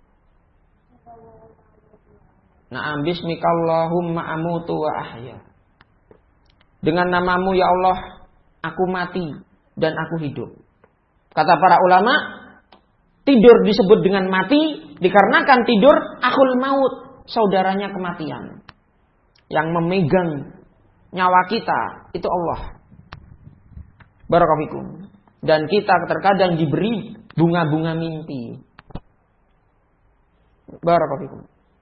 Na'am, bismikallahumma amutu wa ahya. Dengan namamu ya Allah, aku mati dan aku hidup. Kata para ulama, tidur disebut dengan mati dikarenakan tidur akhul maut, saudaranya kematian. Yang memegang nyawa kita itu Allah. Barakallahu fikum. Dan kita terkadang diberi bunga-bunga mimpi. Barakallahu fikum.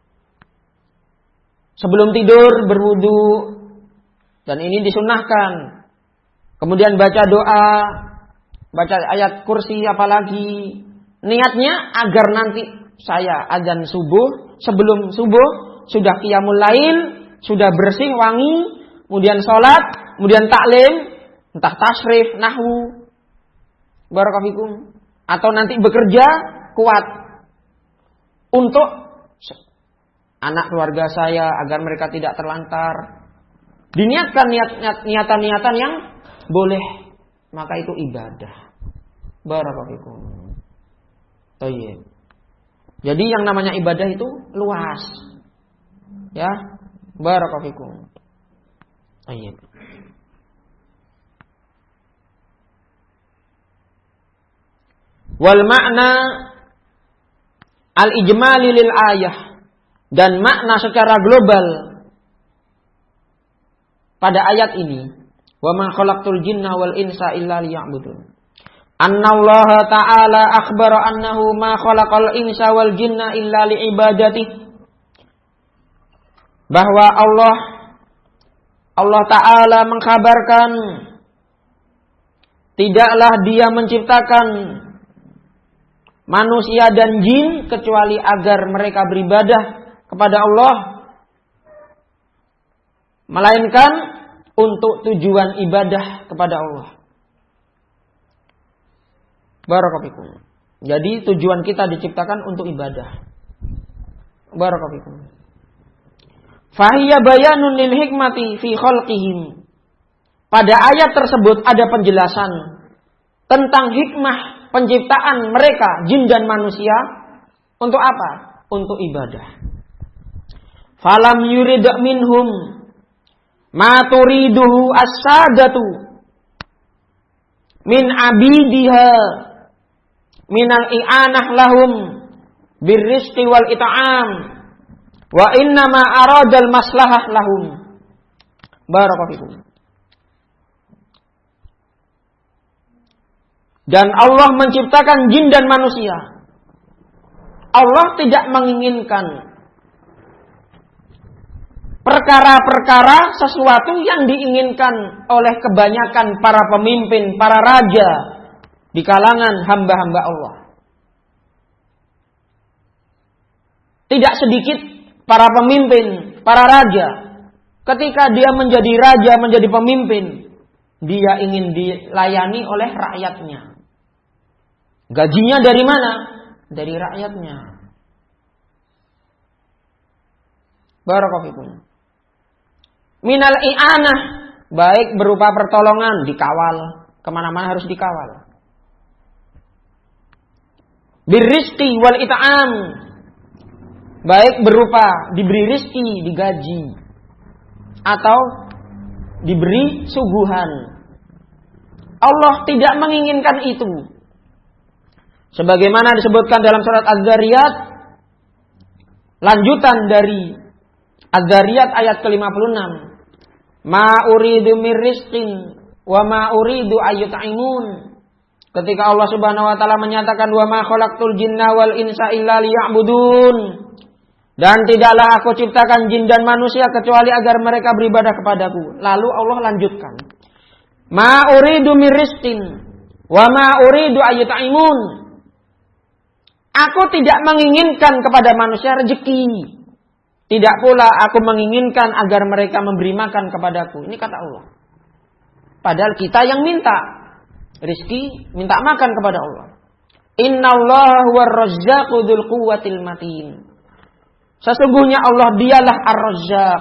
Sebelum tidur berwudu, dan ini disunahkan. Kemudian baca doa, baca ayat kursi apalagi. Niatnya agar nanti saya azan subuh, sebelum subuh sudah qiyamul lail, sudah bersih wangi, kemudian sholat, kemudian taklim, entah tasrif, nahwu, barakallahu fikum, atau nanti bekerja kuat untuk anak keluarga saya agar mereka tidak terlantar. Diniatkan niatan-niatan yang boleh, maka itu ibadah. Barakallahu fikum. Baik. Jadi yang namanya ibadah itu luas. Ya, barakallahu fikum. Baik. Wal makna al-ijmali lil ayah, dan makna secara global pada ayat ini, wa ma khalaqtul jinna wal insa illa liya'budun. Annallaha ta'ala akhbara annahu ma khalaqal insa wal jinna illa liibadatihi. Bahwa Allah Ta'ala mengkhabarkan tidaklah Dia menciptakan manusia dan jin kecuali agar mereka beribadah kepada Allah, melainkan untuk tujuan ibadah kepada Allah. Barakallahu fikum. Jadi tujuan kita diciptakan untuk ibadah. Barakallahu fikum. Fahiya bayanun lil hikmati fi khalqihim. Pada ayat tersebut ada penjelasan tentang hikmah penciptaan mereka, jin dan manusia, untuk apa? Untuk ibadah. falam yurid minhum ma turiduhu as-sadatu min abidiha minal i'anah lahum birrizqi wal it'am wa inna ma aradal maslahah lahum. Barakallahu fikum. Dan Allah menciptakan jin dan manusia. Allah tidak menginginkan perkara-perkara sesuatu yang diinginkan oleh kebanyakan para pemimpin, para raja di kalangan hamba-hamba Allah. Tidak sedikit para pemimpin, para raja, ketika dia menjadi raja, menjadi pemimpin, dia ingin dilayani oleh rakyatnya. Gajinya dari mana? Dari rakyatnya. Barakallahu fikum. Minal i'anah, baik berupa pertolongan, dikawal, kemana-mana harus dikawal. Birrizqi wal it'am, baik berupa diberi rizki, digaji, atau diberi suguhan. Allah tidak menginginkan itu. Sebagaimana disebutkan dalam surat Az-Zariyat, lanjutan dari Az-Zariyat ayat ke-56. Ma uridu mir rizqin wa ma uridu ayyut'imun. Ketika Allah Subhanahu wa taala menyatakan wa ma khalaqtul jinna wal insa illa liya'budun. Dan tidaklah aku ciptakan jin dan manusia kecuali agar mereka beribadah kepadaku. Lalu Allah lanjutkan. Ma uridu mir rizqin wa ma uridu ayyut'imun. Aku tidak menginginkan kepada manusia rezeki. Tidak pula aku menginginkan agar mereka memberi makan kepadaku. Ini kata Allah. Padahal kita yang minta rezeki, minta makan kepada Allah. Innallaha huwar razzaqu dzul quwwatil matin. Sesungguhnya Allah dialah Ar-Razzaq.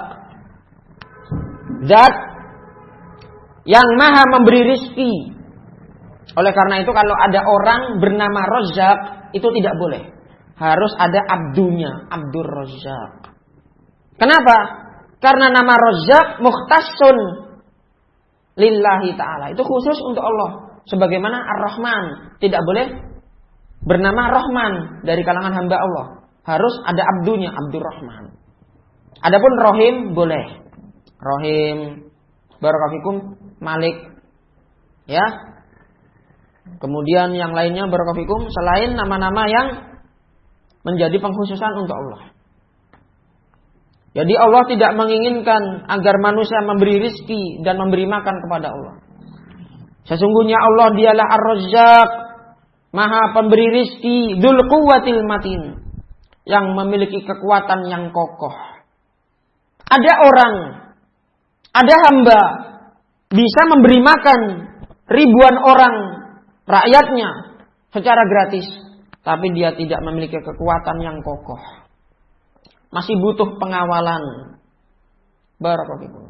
Zat yang maha memberi rezeki. Oleh karena itu kalau ada orang bernama Razzaq, itu tidak boleh. Harus ada abdunya, Abdur Razzaq. Kenapa? Karena nama Razzaq mukhtassun lillahi ta'ala. Itu khusus untuk Allah. Sebagaimana Ar-Rahman. Tidak boleh bernama Rahman dari kalangan hamba Allah. Harus ada abdunya, Abdur Rahman. Adapun Rahim boleh. Rahim, barakallahu fikum, Malik. Ya. Kemudian yang lainnya barakallahu fikum selain nama-nama yang menjadi pengkhususan untuk Allah. Jadi Allah tidak menginginkan agar manusia memberi rizki dan memberi makan kepada Allah. Sesungguhnya Allah dialah Ar-Razzaq, maha pemberi rizki, dzul quwwatil matin, yang memiliki kekuatan yang kokoh. Ada orang, ada hamba bisa memberi makan ribuan orang rakyatnya secara gratis, tapi dia tidak memiliki kekuatan yang kokoh. Masih butuh pengawalan. Barakallahu fikum.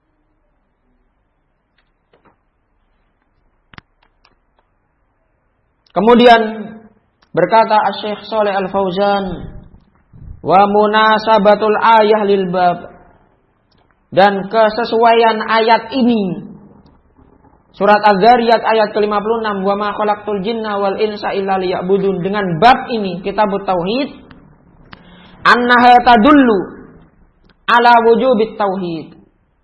Kemudian berkata Asy-Syaikh Shalih Al-Fauzan, wa munasabatul ayah lil bab, dan kesesuaian ayat ini surat Az-Zariyat ayat ke-56, wa ma khalaqtul jinna wal insa illa liya'budun, dengan bab ini kitabut tauhid, annaha tadullu ala wujubit tauhid.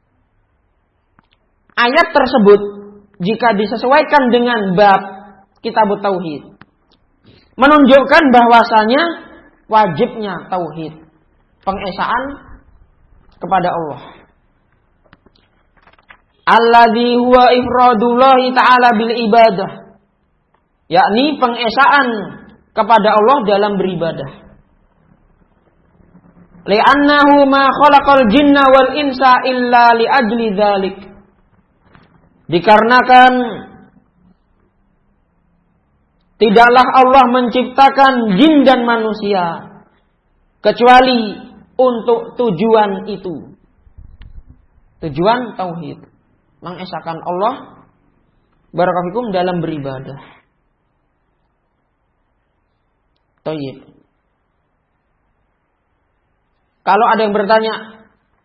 Ayat tersebut jika disesuaikan dengan bab kitabut tauhid menunjukkan bahwasanya wajibnya tauhid, pengesaan kepada Allah. Alladzi huwa ifradullahi ta'ala bil ibadah, yakni pengesaan kepada Allah dalam beribadah. Li'annahu ma khalaqal jinna wal insa illa li ajli dzalik. Dikarenakan tidaklah Allah menciptakan jin dan manusia kecuali untuk tujuan itu. Tujuan tauhid, mengesahkan Allah barakallahu fikum dalam beribadah. Tauhid. Kalau ada yang bertanya,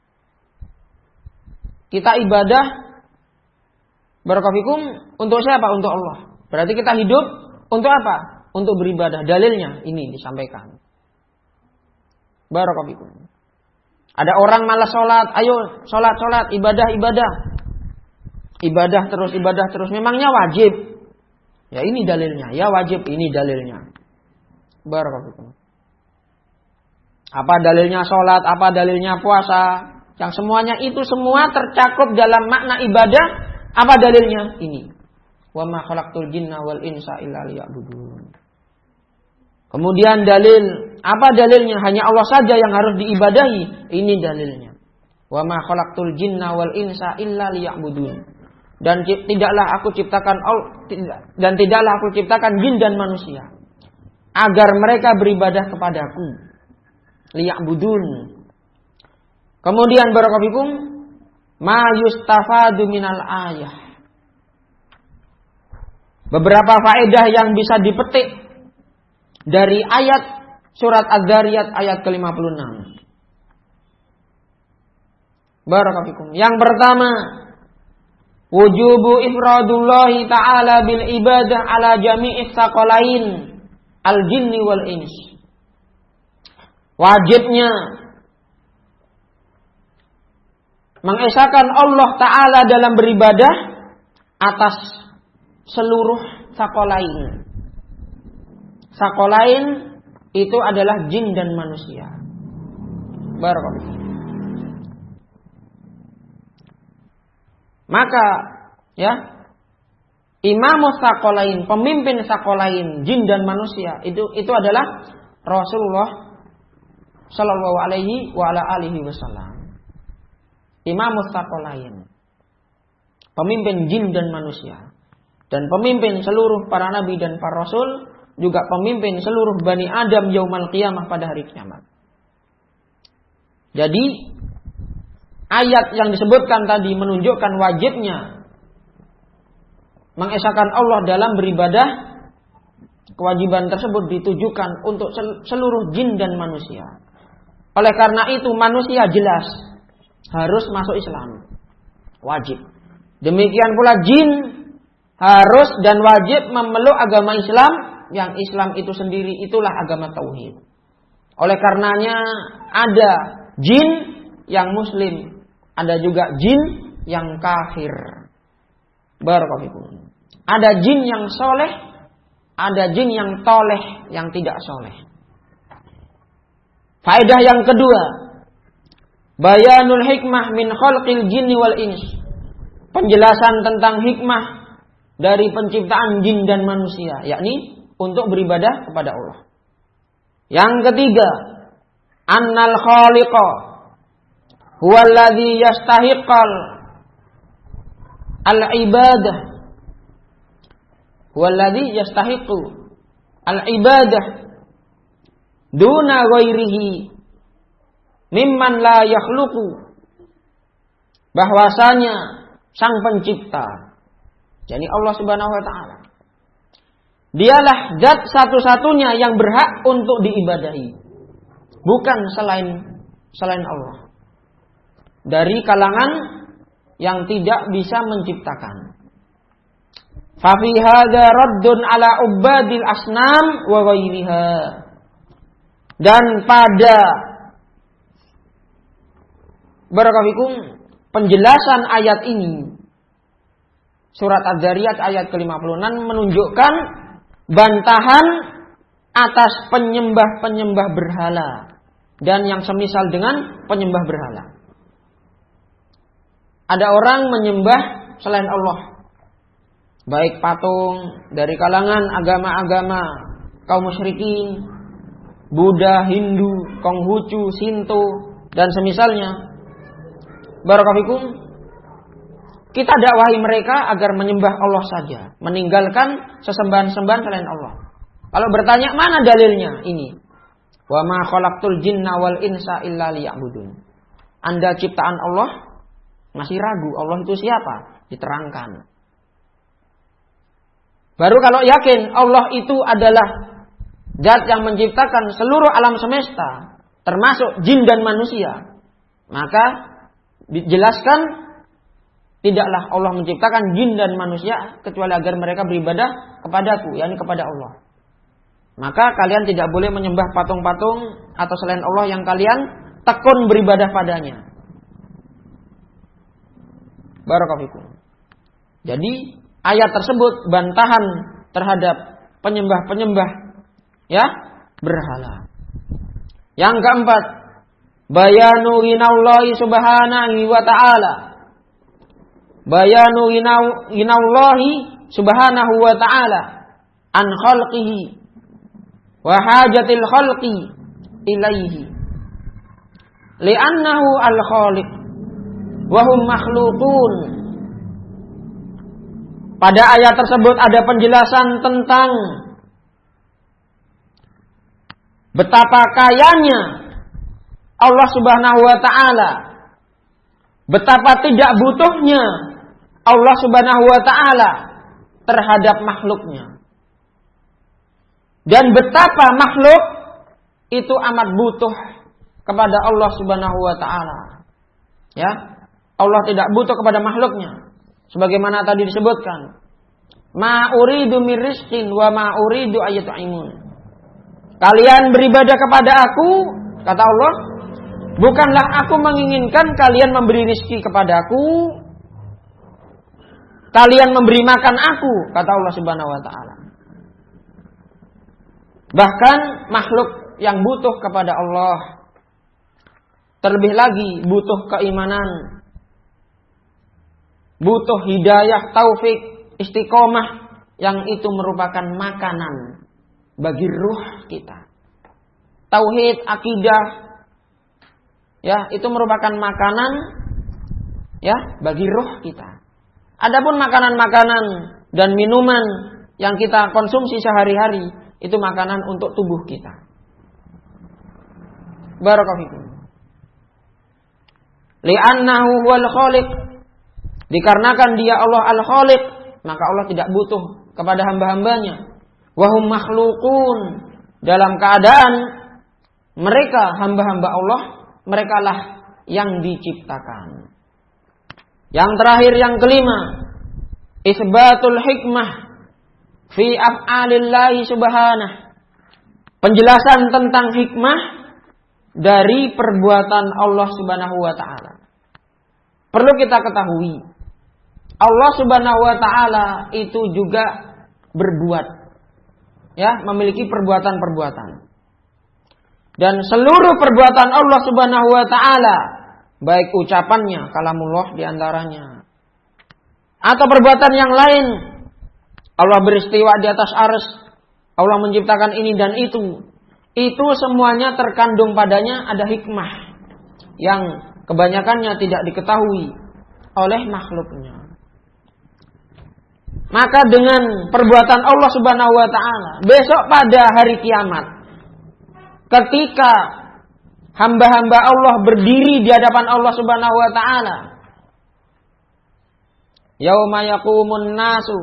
kita ibadah barakallahu untuk siapa? Untuk Allah. Berarti kita hidup untuk apa? Untuk beribadah. Dalilnya ini disampaikan. Barakallahu. Ada orang malas sholat, ayo sholat, ibadah. Ibadah terus. Memangnya wajib? Ya ini dalilnya. Ya wajib, ini dalilnya. Barakallahu. Apa dalilnya sholat? Apa dalilnya puasa? Yang semuanya itu semua tercakup dalam makna ibadah. Apa dalilnya? Ini. Wa ma khalaqtul jinna wal insa illa liya'budun. Kemudian dalil, apa dalilnya? Hanya Allah saja yang harus diibadahi. Ini dalilnya. Wa ma khalaqtul jinna wal insa illa liya'budun. Dan tidaklah aku ciptakan jin dan manusia agar mereka beribadah kepadaku. Liya'budun. Kemudian barakallahu ma yustafadu minal ayah. Beberapa faedah yang bisa dipetik dari ayat surat Az-Zariyat ayat ke-56. Barakallahu. Yang pertama, wujubu ifradullahi ta'ala bil ibadah ala jami'is saqalain al-jinni wal ins. Wajibnya mengesahkan Allah Ta'ala dalam beribadah atas seluruh saqalain. Saqalain itu adalah jin dan manusia. Barakallahu. Maka ya, imamus saqalain, pemimpin saqalain, jin dan manusia itu adalah Rasulullah sallallahu alaihi wa ala alihi wasallam. Imamus saqalain, pemimpin jin dan manusia, dan pemimpin seluruh para nabi dan para rasul, juga pemimpin seluruh Bani Adam yaumal qiyamah pada hari kiamat. Jadi ayat yang disebutkan tadi menunjukkan wajibnya mengesahkan Allah dalam beribadah. Kewajiban tersebut ditujukan untuk seluruh jin dan manusia. Oleh karena itu manusia jelas harus masuk Islam. Wajib. Demikian pula jin harus dan wajib memeluk agama Islam. Yang Islam itu sendiri itulah agama tauhid. Oleh karenanya ada jin yang muslim, ada juga jin yang kafir. Barakallahu. Ada jin yang soleh, ada jin yang toleh, yang tidak soleh. Faedah yang kedua, bayanul hikmah min khalqil jinni wal ins. Penjelasan tentang hikmah dari penciptaan jin dan manusia, yakni untuk beribadah kepada Allah. Yang ketiga, annal khaliqa huwallazi yastahiqqal al-ibadah. Huwallazi yastahiqqu al-ibadah duna ghairihi mimman la yakhluqu. Bahwasanya sang pencipta, yakni Allah Subhanahu wa taala, dialah zat satu-satunya yang berhak untuk diibadahi, bukan selain Allah, dari kalangan yang tidak bisa menciptakan. Fa fi hadza raddun ala ubadil asnam wa ghairiha. Dan pada barakallahu penjelasan ayat ini, surat Az-Zariyat ayat ke-56 menunjukkan bantahan atas penyembah-penyembah berhala dan yang semisal dengan penyembah berhala. Ada orang menyembah selain Allah, baik patung dari kalangan agama-agama kaum musyrikin, Buddha, Hindu, Konghucu, Shinto, dan semisalnya. Barakallahu. Kita dakwahi mereka agar menyembah Allah saja, meninggalkan sesembahan-sembahan selain Allah. Kalau bertanya mana dalilnya? Ini. Wa ma khalaqtul jinna wal insa illa liya'budun. Anda ciptaan Allah masih ragu Allah itu siapa? Diterangkan. Baru kalau yakin Allah itu adalah zat yang menciptakan seluruh alam semesta, termasuk jin dan manusia, maka dijelaskan tidaklah Allah menciptakan jin dan manusia kecuali agar mereka beribadah kepadaku, yakni kepada Allah. Maka kalian tidak boleh menyembah patung-patung atau selain Allah yang kalian tekun beribadah padanya. Barakallahu fikum. Jadi ayat tersebut bantahan terhadap penyembah-penyembah ya berhala. Yang keempat, bayanu ghinallahi subhanahu wa ta'ala. Bayanu ghinallahi subhanahu wa ta'ala an khalqihi wa hajatil khalqi ilaihi. Li'annahu al-khaliq wa hum makhluqun. Pada ayat tersebut ada penjelasan tentang betapa kayanya Allah Subhanahu wa taala, betapa tidak butuhnya Allah Subhanahu wa taala terhadap makhluknya. Dan betapa makhluk itu amat butuh kepada Allah Subhanahu wa taala. Ya, Allah tidak butuh kepada makhluknya. Sebagaimana tadi disebutkan, ma uridu mir rizqin wa ma uridu ayat'imun. Kalian beribadah kepada aku, kata Allah, bukanlah aku menginginkan kalian memberi rizki kepadaku, kalian memberi makan aku, kata Allah Subhanahu wa taala. Bahkan makhluk yang butuh kepada Allah, terlebih lagi butuh keimanan, butuh hidayah, taufik, istiqomah, yang itu merupakan makanan bagi ruh kita. Tauhid, akidah, ya, itu merupakan makanan ya bagi ruh kita. Adapun makanan-makanan dan minuman yang kita konsumsi sehari-hari itu makanan untuk tubuh kita. Barakallahu fikum. Li'annahu huwal khaliq. Dikarenakan dia Allah al-khaliq, maka Allah tidak butuh kepada hamba-hambanya. Wa hum makhluqun. Dalam keadaan mereka hamba-hamba Allah, merekalah yang diciptakan. Yang terakhir, yang kelima, isbatul hikmah fi af'alillahi subhanahu. Penjelasan tentang hikmah dari perbuatan Allah Subhanahu wa taala. Perlu kita ketahui, Allah Subhanahu wa taala itu juga berbuat, ya, memiliki perbuatan-perbuatan. Dan seluruh perbuatan Allah Subhanahu wa taala, baik ucapannya, kalamullah di antaranya, atau perbuatan yang lain, Allah beristiwa di atas arsy, Allah menciptakan ini dan itu semuanya terkandung padanya ada hikmah yang kebanyakannya tidak diketahui oleh makhluknya. Maka dengan perbuatan Allah Subhanahu wa taala, besok pada hari kiamat, ketika hamba-hamba Allah berdiri di hadapan Allah Subhanahu wa taala, yauma yaqumun nasu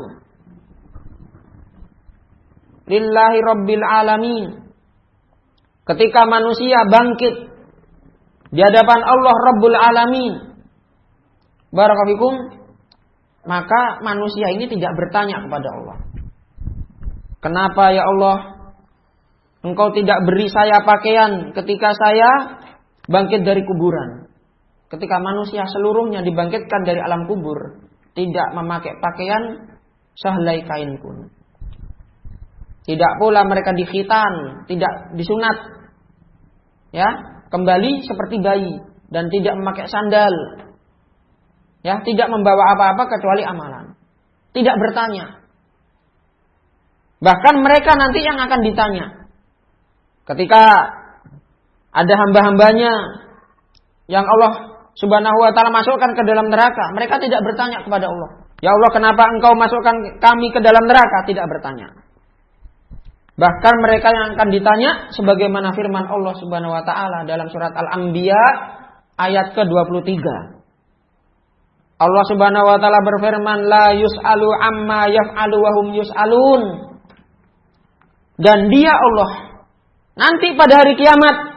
lillahi rabbil alamin. Ketika manusia bangkit di hadapan Allah Rabbul Alamin, barakallahu fikum, maka manusia ini tidak bertanya kepada Allah, kenapa ya Allah Engkau tidak beri saya pakaian ketika saya bangkit dari kuburan? Ketika manusia seluruhnya dibangkitkan dari alam kubur, tidak memakai pakaian sehelai kain pun. Tidak pula mereka dikhitan, tidak disunat, ya, kembali seperti bayi dan tidak memakai sandal, ya, tidak membawa apa-apa kecuali amalan, tidak bertanya. Bahkan mereka nanti yang akan ditanya ketika ada hamba-hambanya yang Allah Subhanahu wa taala masukkan ke dalam neraka, mereka tidak bertanya kepada Allah, ya Allah kenapa Engkau masukkan kami ke dalam neraka? Tidak bertanya. Bahkan mereka yang akan ditanya sebagaimana firman Allah Subhanahu wa taala dalam surat Al-Anbiya ayat ke-23. Allah Subhanahu wa taala berfirman, la yus'alu amma yaf'alu wa hum yus'alun. Dan dia Allah nanti pada hari kiamat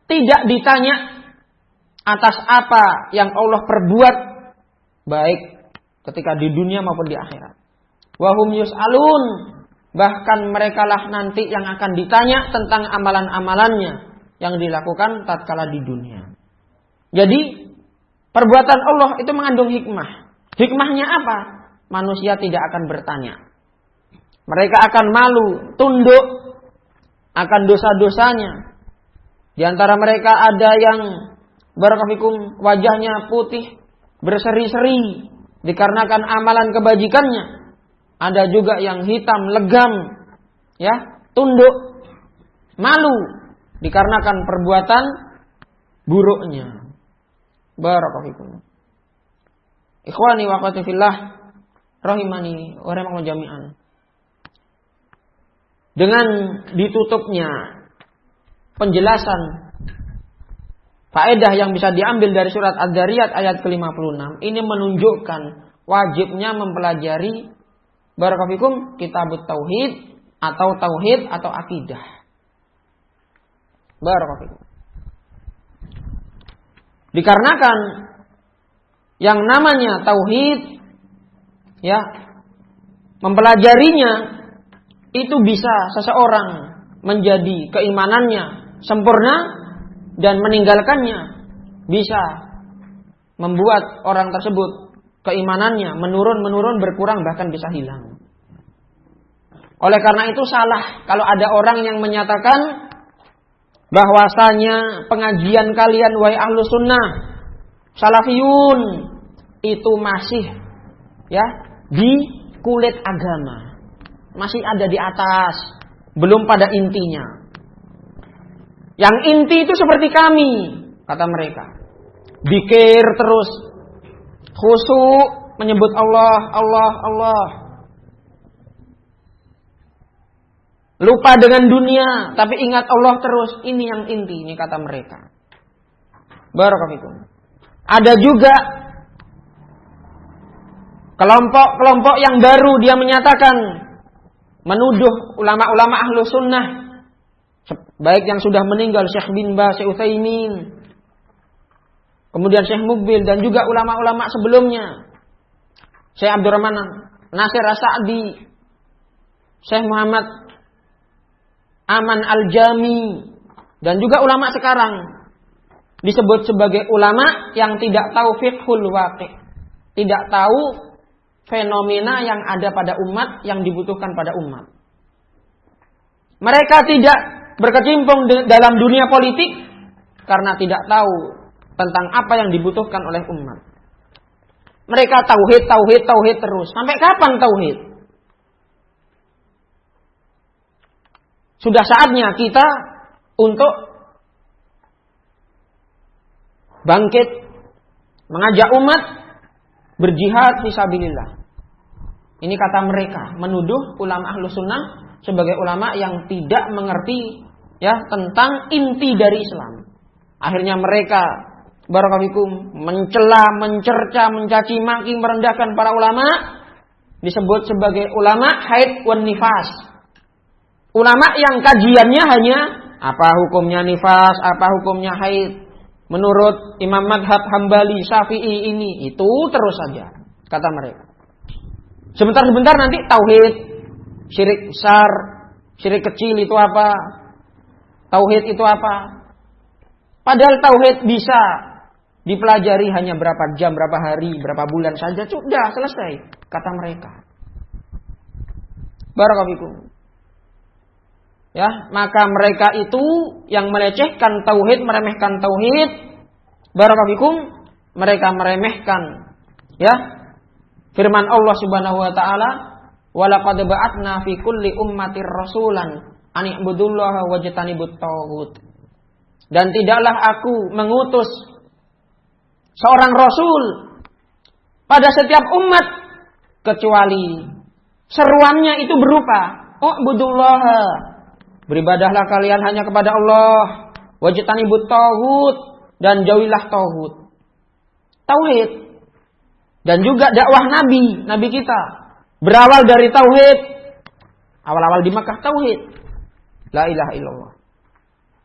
tidak ditanya atas apa yang Allah perbuat baik ketika di dunia maupun di akhirat. Wa hum yus'alun, bahkan merekalah nanti yang akan ditanya tentang amalan-amalannya yang dilakukan tatkala di dunia. Jadi perbuatan Allah itu mengandung hikmah. Hikmahnya apa? Manusia tidak akan bertanya. Mereka akan malu, tunduk akan dosa-dosanya. Di antara mereka ada yang barakallahu wajahnya putih berseri-seri dikarenakan amalan kebajikannya. Ada juga yang hitam legam, ya, tunduk, malu dikarenakan perbuatan buruknya. Barakallahu. Ikhwani wa akhwati fillah rahimani wa rahimakumullah jami'an. Dengan ditutupnya penjelasan faedah yang bisa diambil dari surat Ad-Dzariyat ayat ke-56, ini menunjukkan wajibnya mempelajari barakallahu kitabut tauhid atau akidah. Barakallahu. Dikarenakan yang namanya tauhid, ya, mempelajarinya itu bisa seseorang menjadi keimanannya sempurna dan meninggalkannya bisa membuat orang tersebut keimanannya menurun berkurang bahkan bisa hilang. Oleh karena itu salah kalau ada orang yang menyatakan bahwasanya pengajian kalian wahai ahlu sunnah salafiyun itu masih, ya, di kulit agama, masih ada di atas, belum pada intinya. Yang inti itu seperti kami, kata mereka, dzikir terus, khusyuk menyebut Allah, Allah, Allah. Lupa dengan dunia, tapi ingat Allah terus. Ini yang inti, ini kata mereka. Barakallahu. Ada juga kelompok-kelompok yang baru, dia menyatakan, menuduh ulama-ulama ahlu sunnah, baik yang sudah meninggal, Syekh bin Baz, Syekh Utsaimin, kemudian Syekh Mukbil, dan juga ulama-ulama sebelumnya, Syekh Abdurrahman Nasir As-Sa'di, Syekh Muhammad Aman Al-Jami, dan juga ulama sekarang disebut sebagai ulama yang tidak tahu fiqhul waqi', tidak tahu fenomena yang ada pada umat, yang dibutuhkan pada umat. Mereka tidak berkecimpung dalam dunia politik karena tidak tahu tentang apa yang dibutuhkan oleh umat. Mereka tauhid terus. Sampai kapan tauhid? Sudah saatnya kita untuk bangkit, mengajak umat berjihad fisabilillah. Ini kata mereka, menuduh ulama ahlu sunnah sebagai ulama yang tidak mengerti, ya, tentang inti dari Islam. Akhirnya mereka barakallahu mencela, mencerca, mencaci maki, merendahkan para ulama, disebut sebagai ulama haid wan nifas. Ulama yang kajiannya hanya apa hukumnya nifas, apa hukumnya haid. Menurut Imam Madhab Hambali, Syafi'i ini, itu terus saja, kata mereka. Sebentar-sebentar nanti tauhid, syirik besar, syirik kecil itu apa? Tauhid itu apa? Padahal tauhid bisa dipelajari hanya berapa jam, berapa hari, berapa bulan saja, sudah selesai, kata mereka. Barakallahu. Ya, maka mereka itu yang melecehkan tauhid, meremehkan tauhid, barakallahu, mereka meremehkan, ya, firman Allah Subhanahu wa taala, "Wa laqad ba'atna fi kulli ummatir rasulan an i'budullaha wajtanibut taghut." Dan tidaklah aku mengutus seorang rasul pada setiap umat kecuali seruannya itu berupa "U'budullaha", beribadahlah kalian hanya kepada Allah, wajtanibut taghut, dan jauhilah taghut. Tauhid. Dan juga dakwah Nabi kita berawal dari tauhid. Awal-awal di Makkah tauhid, la ilaha illallah.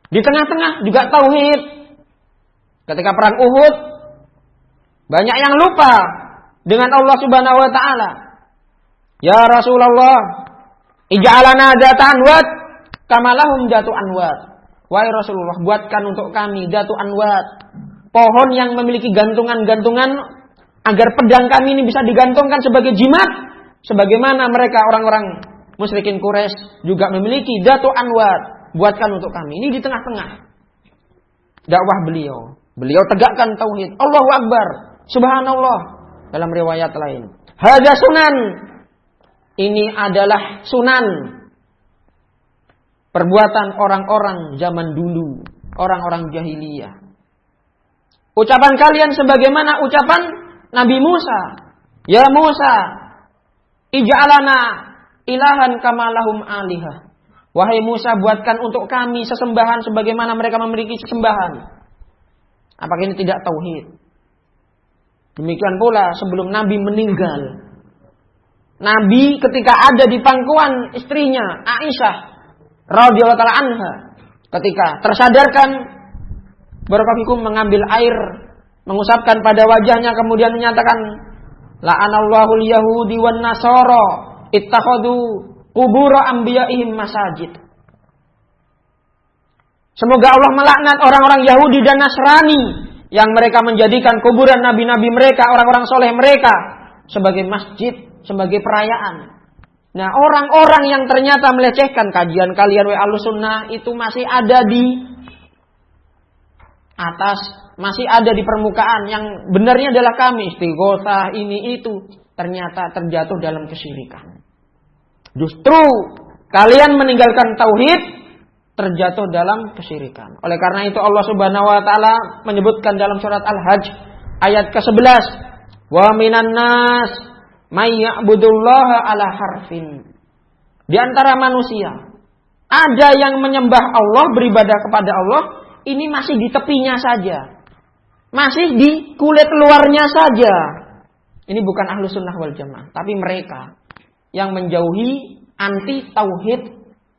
Di tengah-tengah juga tauhid. Ketika perang Uhud, banyak yang lupa dengan Allah Subhanahu wa taala. Ya Rasulullah, ij'alana dzata anwat kama lahum dzatu anwat. Wahai Rasulullah, buatkan untuk kami dzatu anwat, pohon yang memiliki gantungan-gantungan agar pedang kami ini bisa digantungkan sebagai jimat, sebagaimana mereka orang-orang musyrikin Quraisy juga memiliki dzatu anwat. Buatkan untuk kami. Ini di tengah-tengah dakwah beliau. Beliau tegakkan tauhid. Allahu Akbar. Subhanallah. Dalam riwayat lain, hadza sunan. Ini adalah sunan. Perbuatan orang-orang zaman dulu, orang-orang jahiliyah. Ucapan kalian sebagaimana ucapan Nabi Musa. Ya Musa, ij'alana ilahan kama lahum alihah. Wahai Musa, buatkan untuk kami sesembahan sebagaimana mereka memiliki sesembahan. Apakah ini tidak tauhid? Demikian pula sebelum Nabi meninggal. Nabi ketika ada di pangkuan istrinya Aisyah radhiyallahu taala anha, ketika tersadarkan, barakallahu mengambil air, mengusapkan pada wajahnya, kemudian menyatakan, la'anallahu al-yahudi wan nasara ittakhadhu qubur anbiya'ihim masajid. Semoga Allah melaknat orang-orang Yahudi dan Nasrani yang mereka menjadikan kuburan nabi-nabi mereka, orang-orang soleh mereka sebagai masjid, sebagai perayaan. Nah, orang-orang yang ternyata melecehkan kajian kalian wa Ahlussunnah itu masih ada di atas, masih ada di permukaan. Yang benarnya adalah kami istighosah ini itu, ternyata terjatuh dalam kesyirikan. Justru kalian meninggalkan tauhid, terjatuh dalam kesyirikan. Oleh karena itu Allah Subhanahu wa taala menyebutkan dalam surat Al-Hajj ayat ke-11, wa minan nas may ya'budullaha ala harfin. Di antara manusia ada yang menyembah Allah, beribadah kepada Allah, ini masih di tepinya saja. Masih di kulit luarnya saja. Ini bukan Ahlussunnah wal Jamaah, tapi mereka yang menjauhi anti tauhid,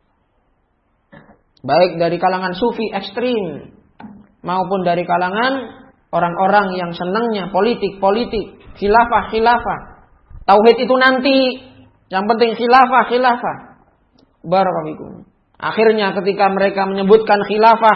baik dari kalangan sufi ekstrim maupun dari kalangan orang-orang yang senangnya politik, khilafah. Tauhid itu nanti, yang penting khilafah. Barakallahu. Akhirnya ketika mereka menyebutkan khilafah,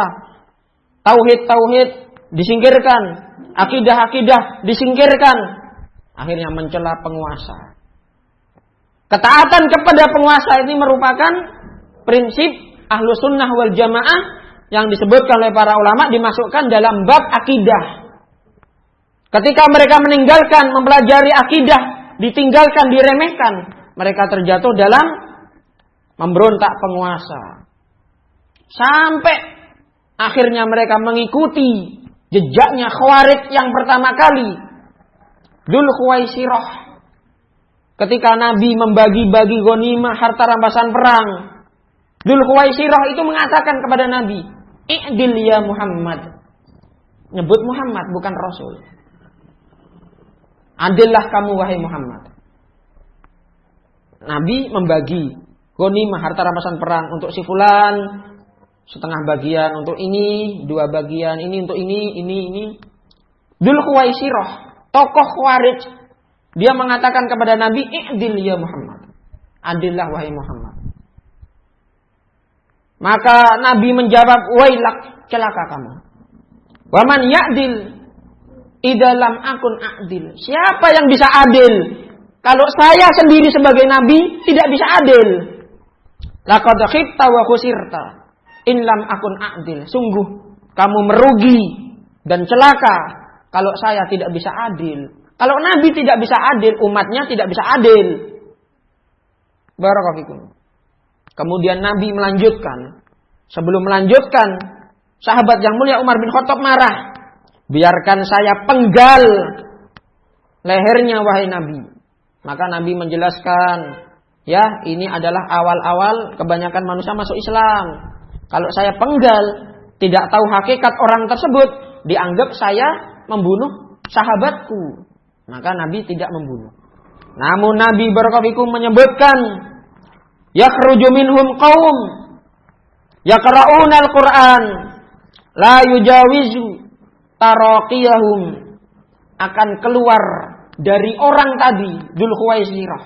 tauhid disingkirkan, akidah disingkirkan, akhirnya mencela penguasa. Ketaatan kepada penguasa ini merupakan prinsip Ahlussunnah wal Jamaah yang disebutkan oleh para ulama, dimasukkan dalam bab akidah. Ketika mereka meninggalkan mempelajari akidah, ditinggalkan, diremehkan, mereka terjatuh dalam memberontak penguasa. Sampai akhirnya mereka mengikuti jejaknya Khawarij yang pertama kali, Dzul Khuwaisirah. Ketika Nabi membagi-bagi ghanimah, harta rampasan perang, Dzul Khuwaisirah itu mengatakan kepada Nabi, "I'dil ya Muhammad." Nyebut Muhammad, bukan Rasul. Adillah kamu wahai Muhammad. Nabi membagi ghanimah, harta rampasan perang, untuk si fulan setengah bagian, untuk ini 2 bagian, ini untuk ini. Dzul Khuwaisirah, tokoh Khawarij, dia mengatakan kepada Nabi, "I'dil ya Muhammad." Adillah wahai Muhammad. Maka Nabi menjawab, "Wailak, celaka kamu. Wa man ya'dil idza lam akun a'dil." Siapa yang bisa adil kalau saya sendiri sebagai nabi tidak bisa adil? Laqad khibta wa khusirta in lam akun a'dil. Sungguh kamu merugi dan celaka kalau saya tidak bisa adil. Kalau Nabi tidak bisa adil, umatnya tidak bisa adil. Barakallahu fikum. Kemudian Nabi melanjutkan. Sebelum melanjutkan, sahabat yang mulia Umar bin Khattab marah. Biarkan saya penggal lehernya wahai Nabi. Maka Nabi menjelaskan, ya ini adalah awal-awal kebanyakan manusia masuk Islam. Kalau saya penggal, tidak tahu hakikat orang tersebut, dianggap saya membunuh sahabatku. Maka Nabi tidak membunuh. Namun Nabi barakallahu fikum menyebutkan, yakhruju minhum qaum Yaqra'unal Qur'an la yujawizu taraqiyahum, akan keluar dari orang tadi Dzul Khuwaisirah,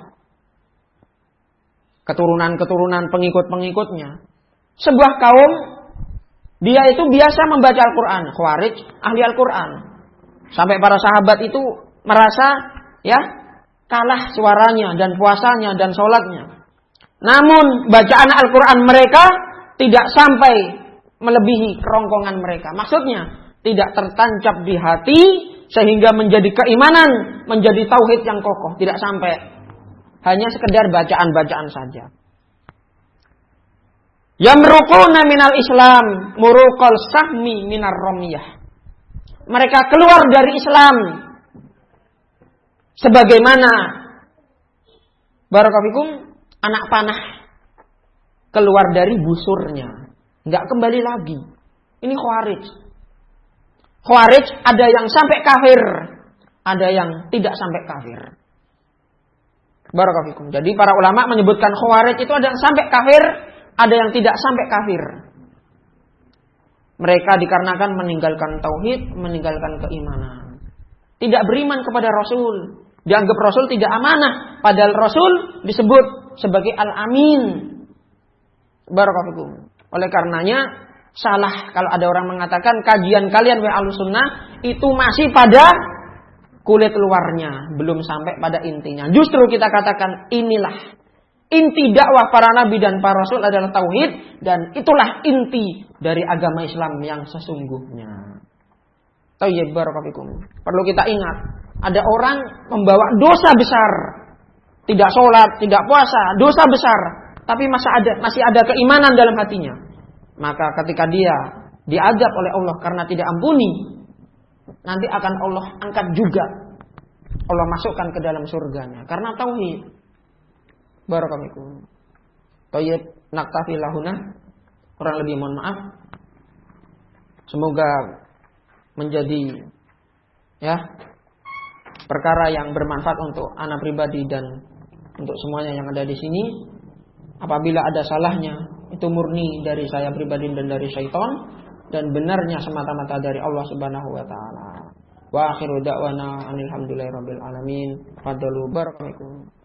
keturunan-keturunan pengikut-pengikutnya. Sebuah kaum dia itu biasa membaca Al-Qur'an, Khawarij, ahli Al-Qur'an. Sampai para sahabat itu merasa ya kalah suaranya dan puasanya dan sholatnya. Namun bacaan Al-Qur'an mereka tidak sampai melebihi kerongkongan mereka. Maksudnya tidak tertancap di hati sehingga menjadi keimanan, menjadi tauhid yang kokoh. Tidak sampai. Hanya sekedar bacaan-bacaan saja. Yamruquna minal Islam muruqal sahmi minar ramiyah. Mereka keluar dari Islam sebagaimana barakallahu anak panah keluar dari busurnya, enggak kembali lagi. Ini Khawarij. Khawarij ada yang sampai kafir, ada yang tidak sampai kafir. Barakallahu. Jadi para ulama menyebutkan Khawarij itu ada yang sampai kafir, ada yang tidak sampai kafir. Mereka dikarenakan meninggalkan tauhid, meninggalkan keimanan. Tidak beriman kepada Rasul. Dianggap Rasul tidak amanah. Padahal Rasul disebut sebagai Al-Amin. Barakallahu. Oleh karenanya salah kalau ada orang mengatakan kajian kalian wa Ahlussunnah itu masih pada kulit luarnya, belum sampai pada intinya. Justru kita katakan inilah inti dakwah para nabi dan para rasul adalah tauhid, dan itulah inti dari agama Islam yang sesungguhnya. Tauhid barakallahu. Perlu kita ingat, ada orang membawa dosa besar, tidak sholat, tidak puasa, dosa besar, tapi masih ada keimanan dalam hatinya. Maka ketika dia diazab oleh Allah karena tidak ampuni, nanti akan Allah angkat juga. Allah masukkan ke dalam surganya karena tauhid. Barakallahu. Tayyib, naktafi lahuna. Kurang lebih mohon maaf. Semoga menjadi ya perkara yang bermanfaat untuk anak pribadi dan untuk semuanya yang ada di sini. Apabila ada salahnya, itu murni dari saya pribadi dan dari syaitan, dan benarnya semata-mata dari Allah Subhanahu wa taala. Wa akhiru da'wana alhamdulillahirabbil alamin. Fadlu barakallahu.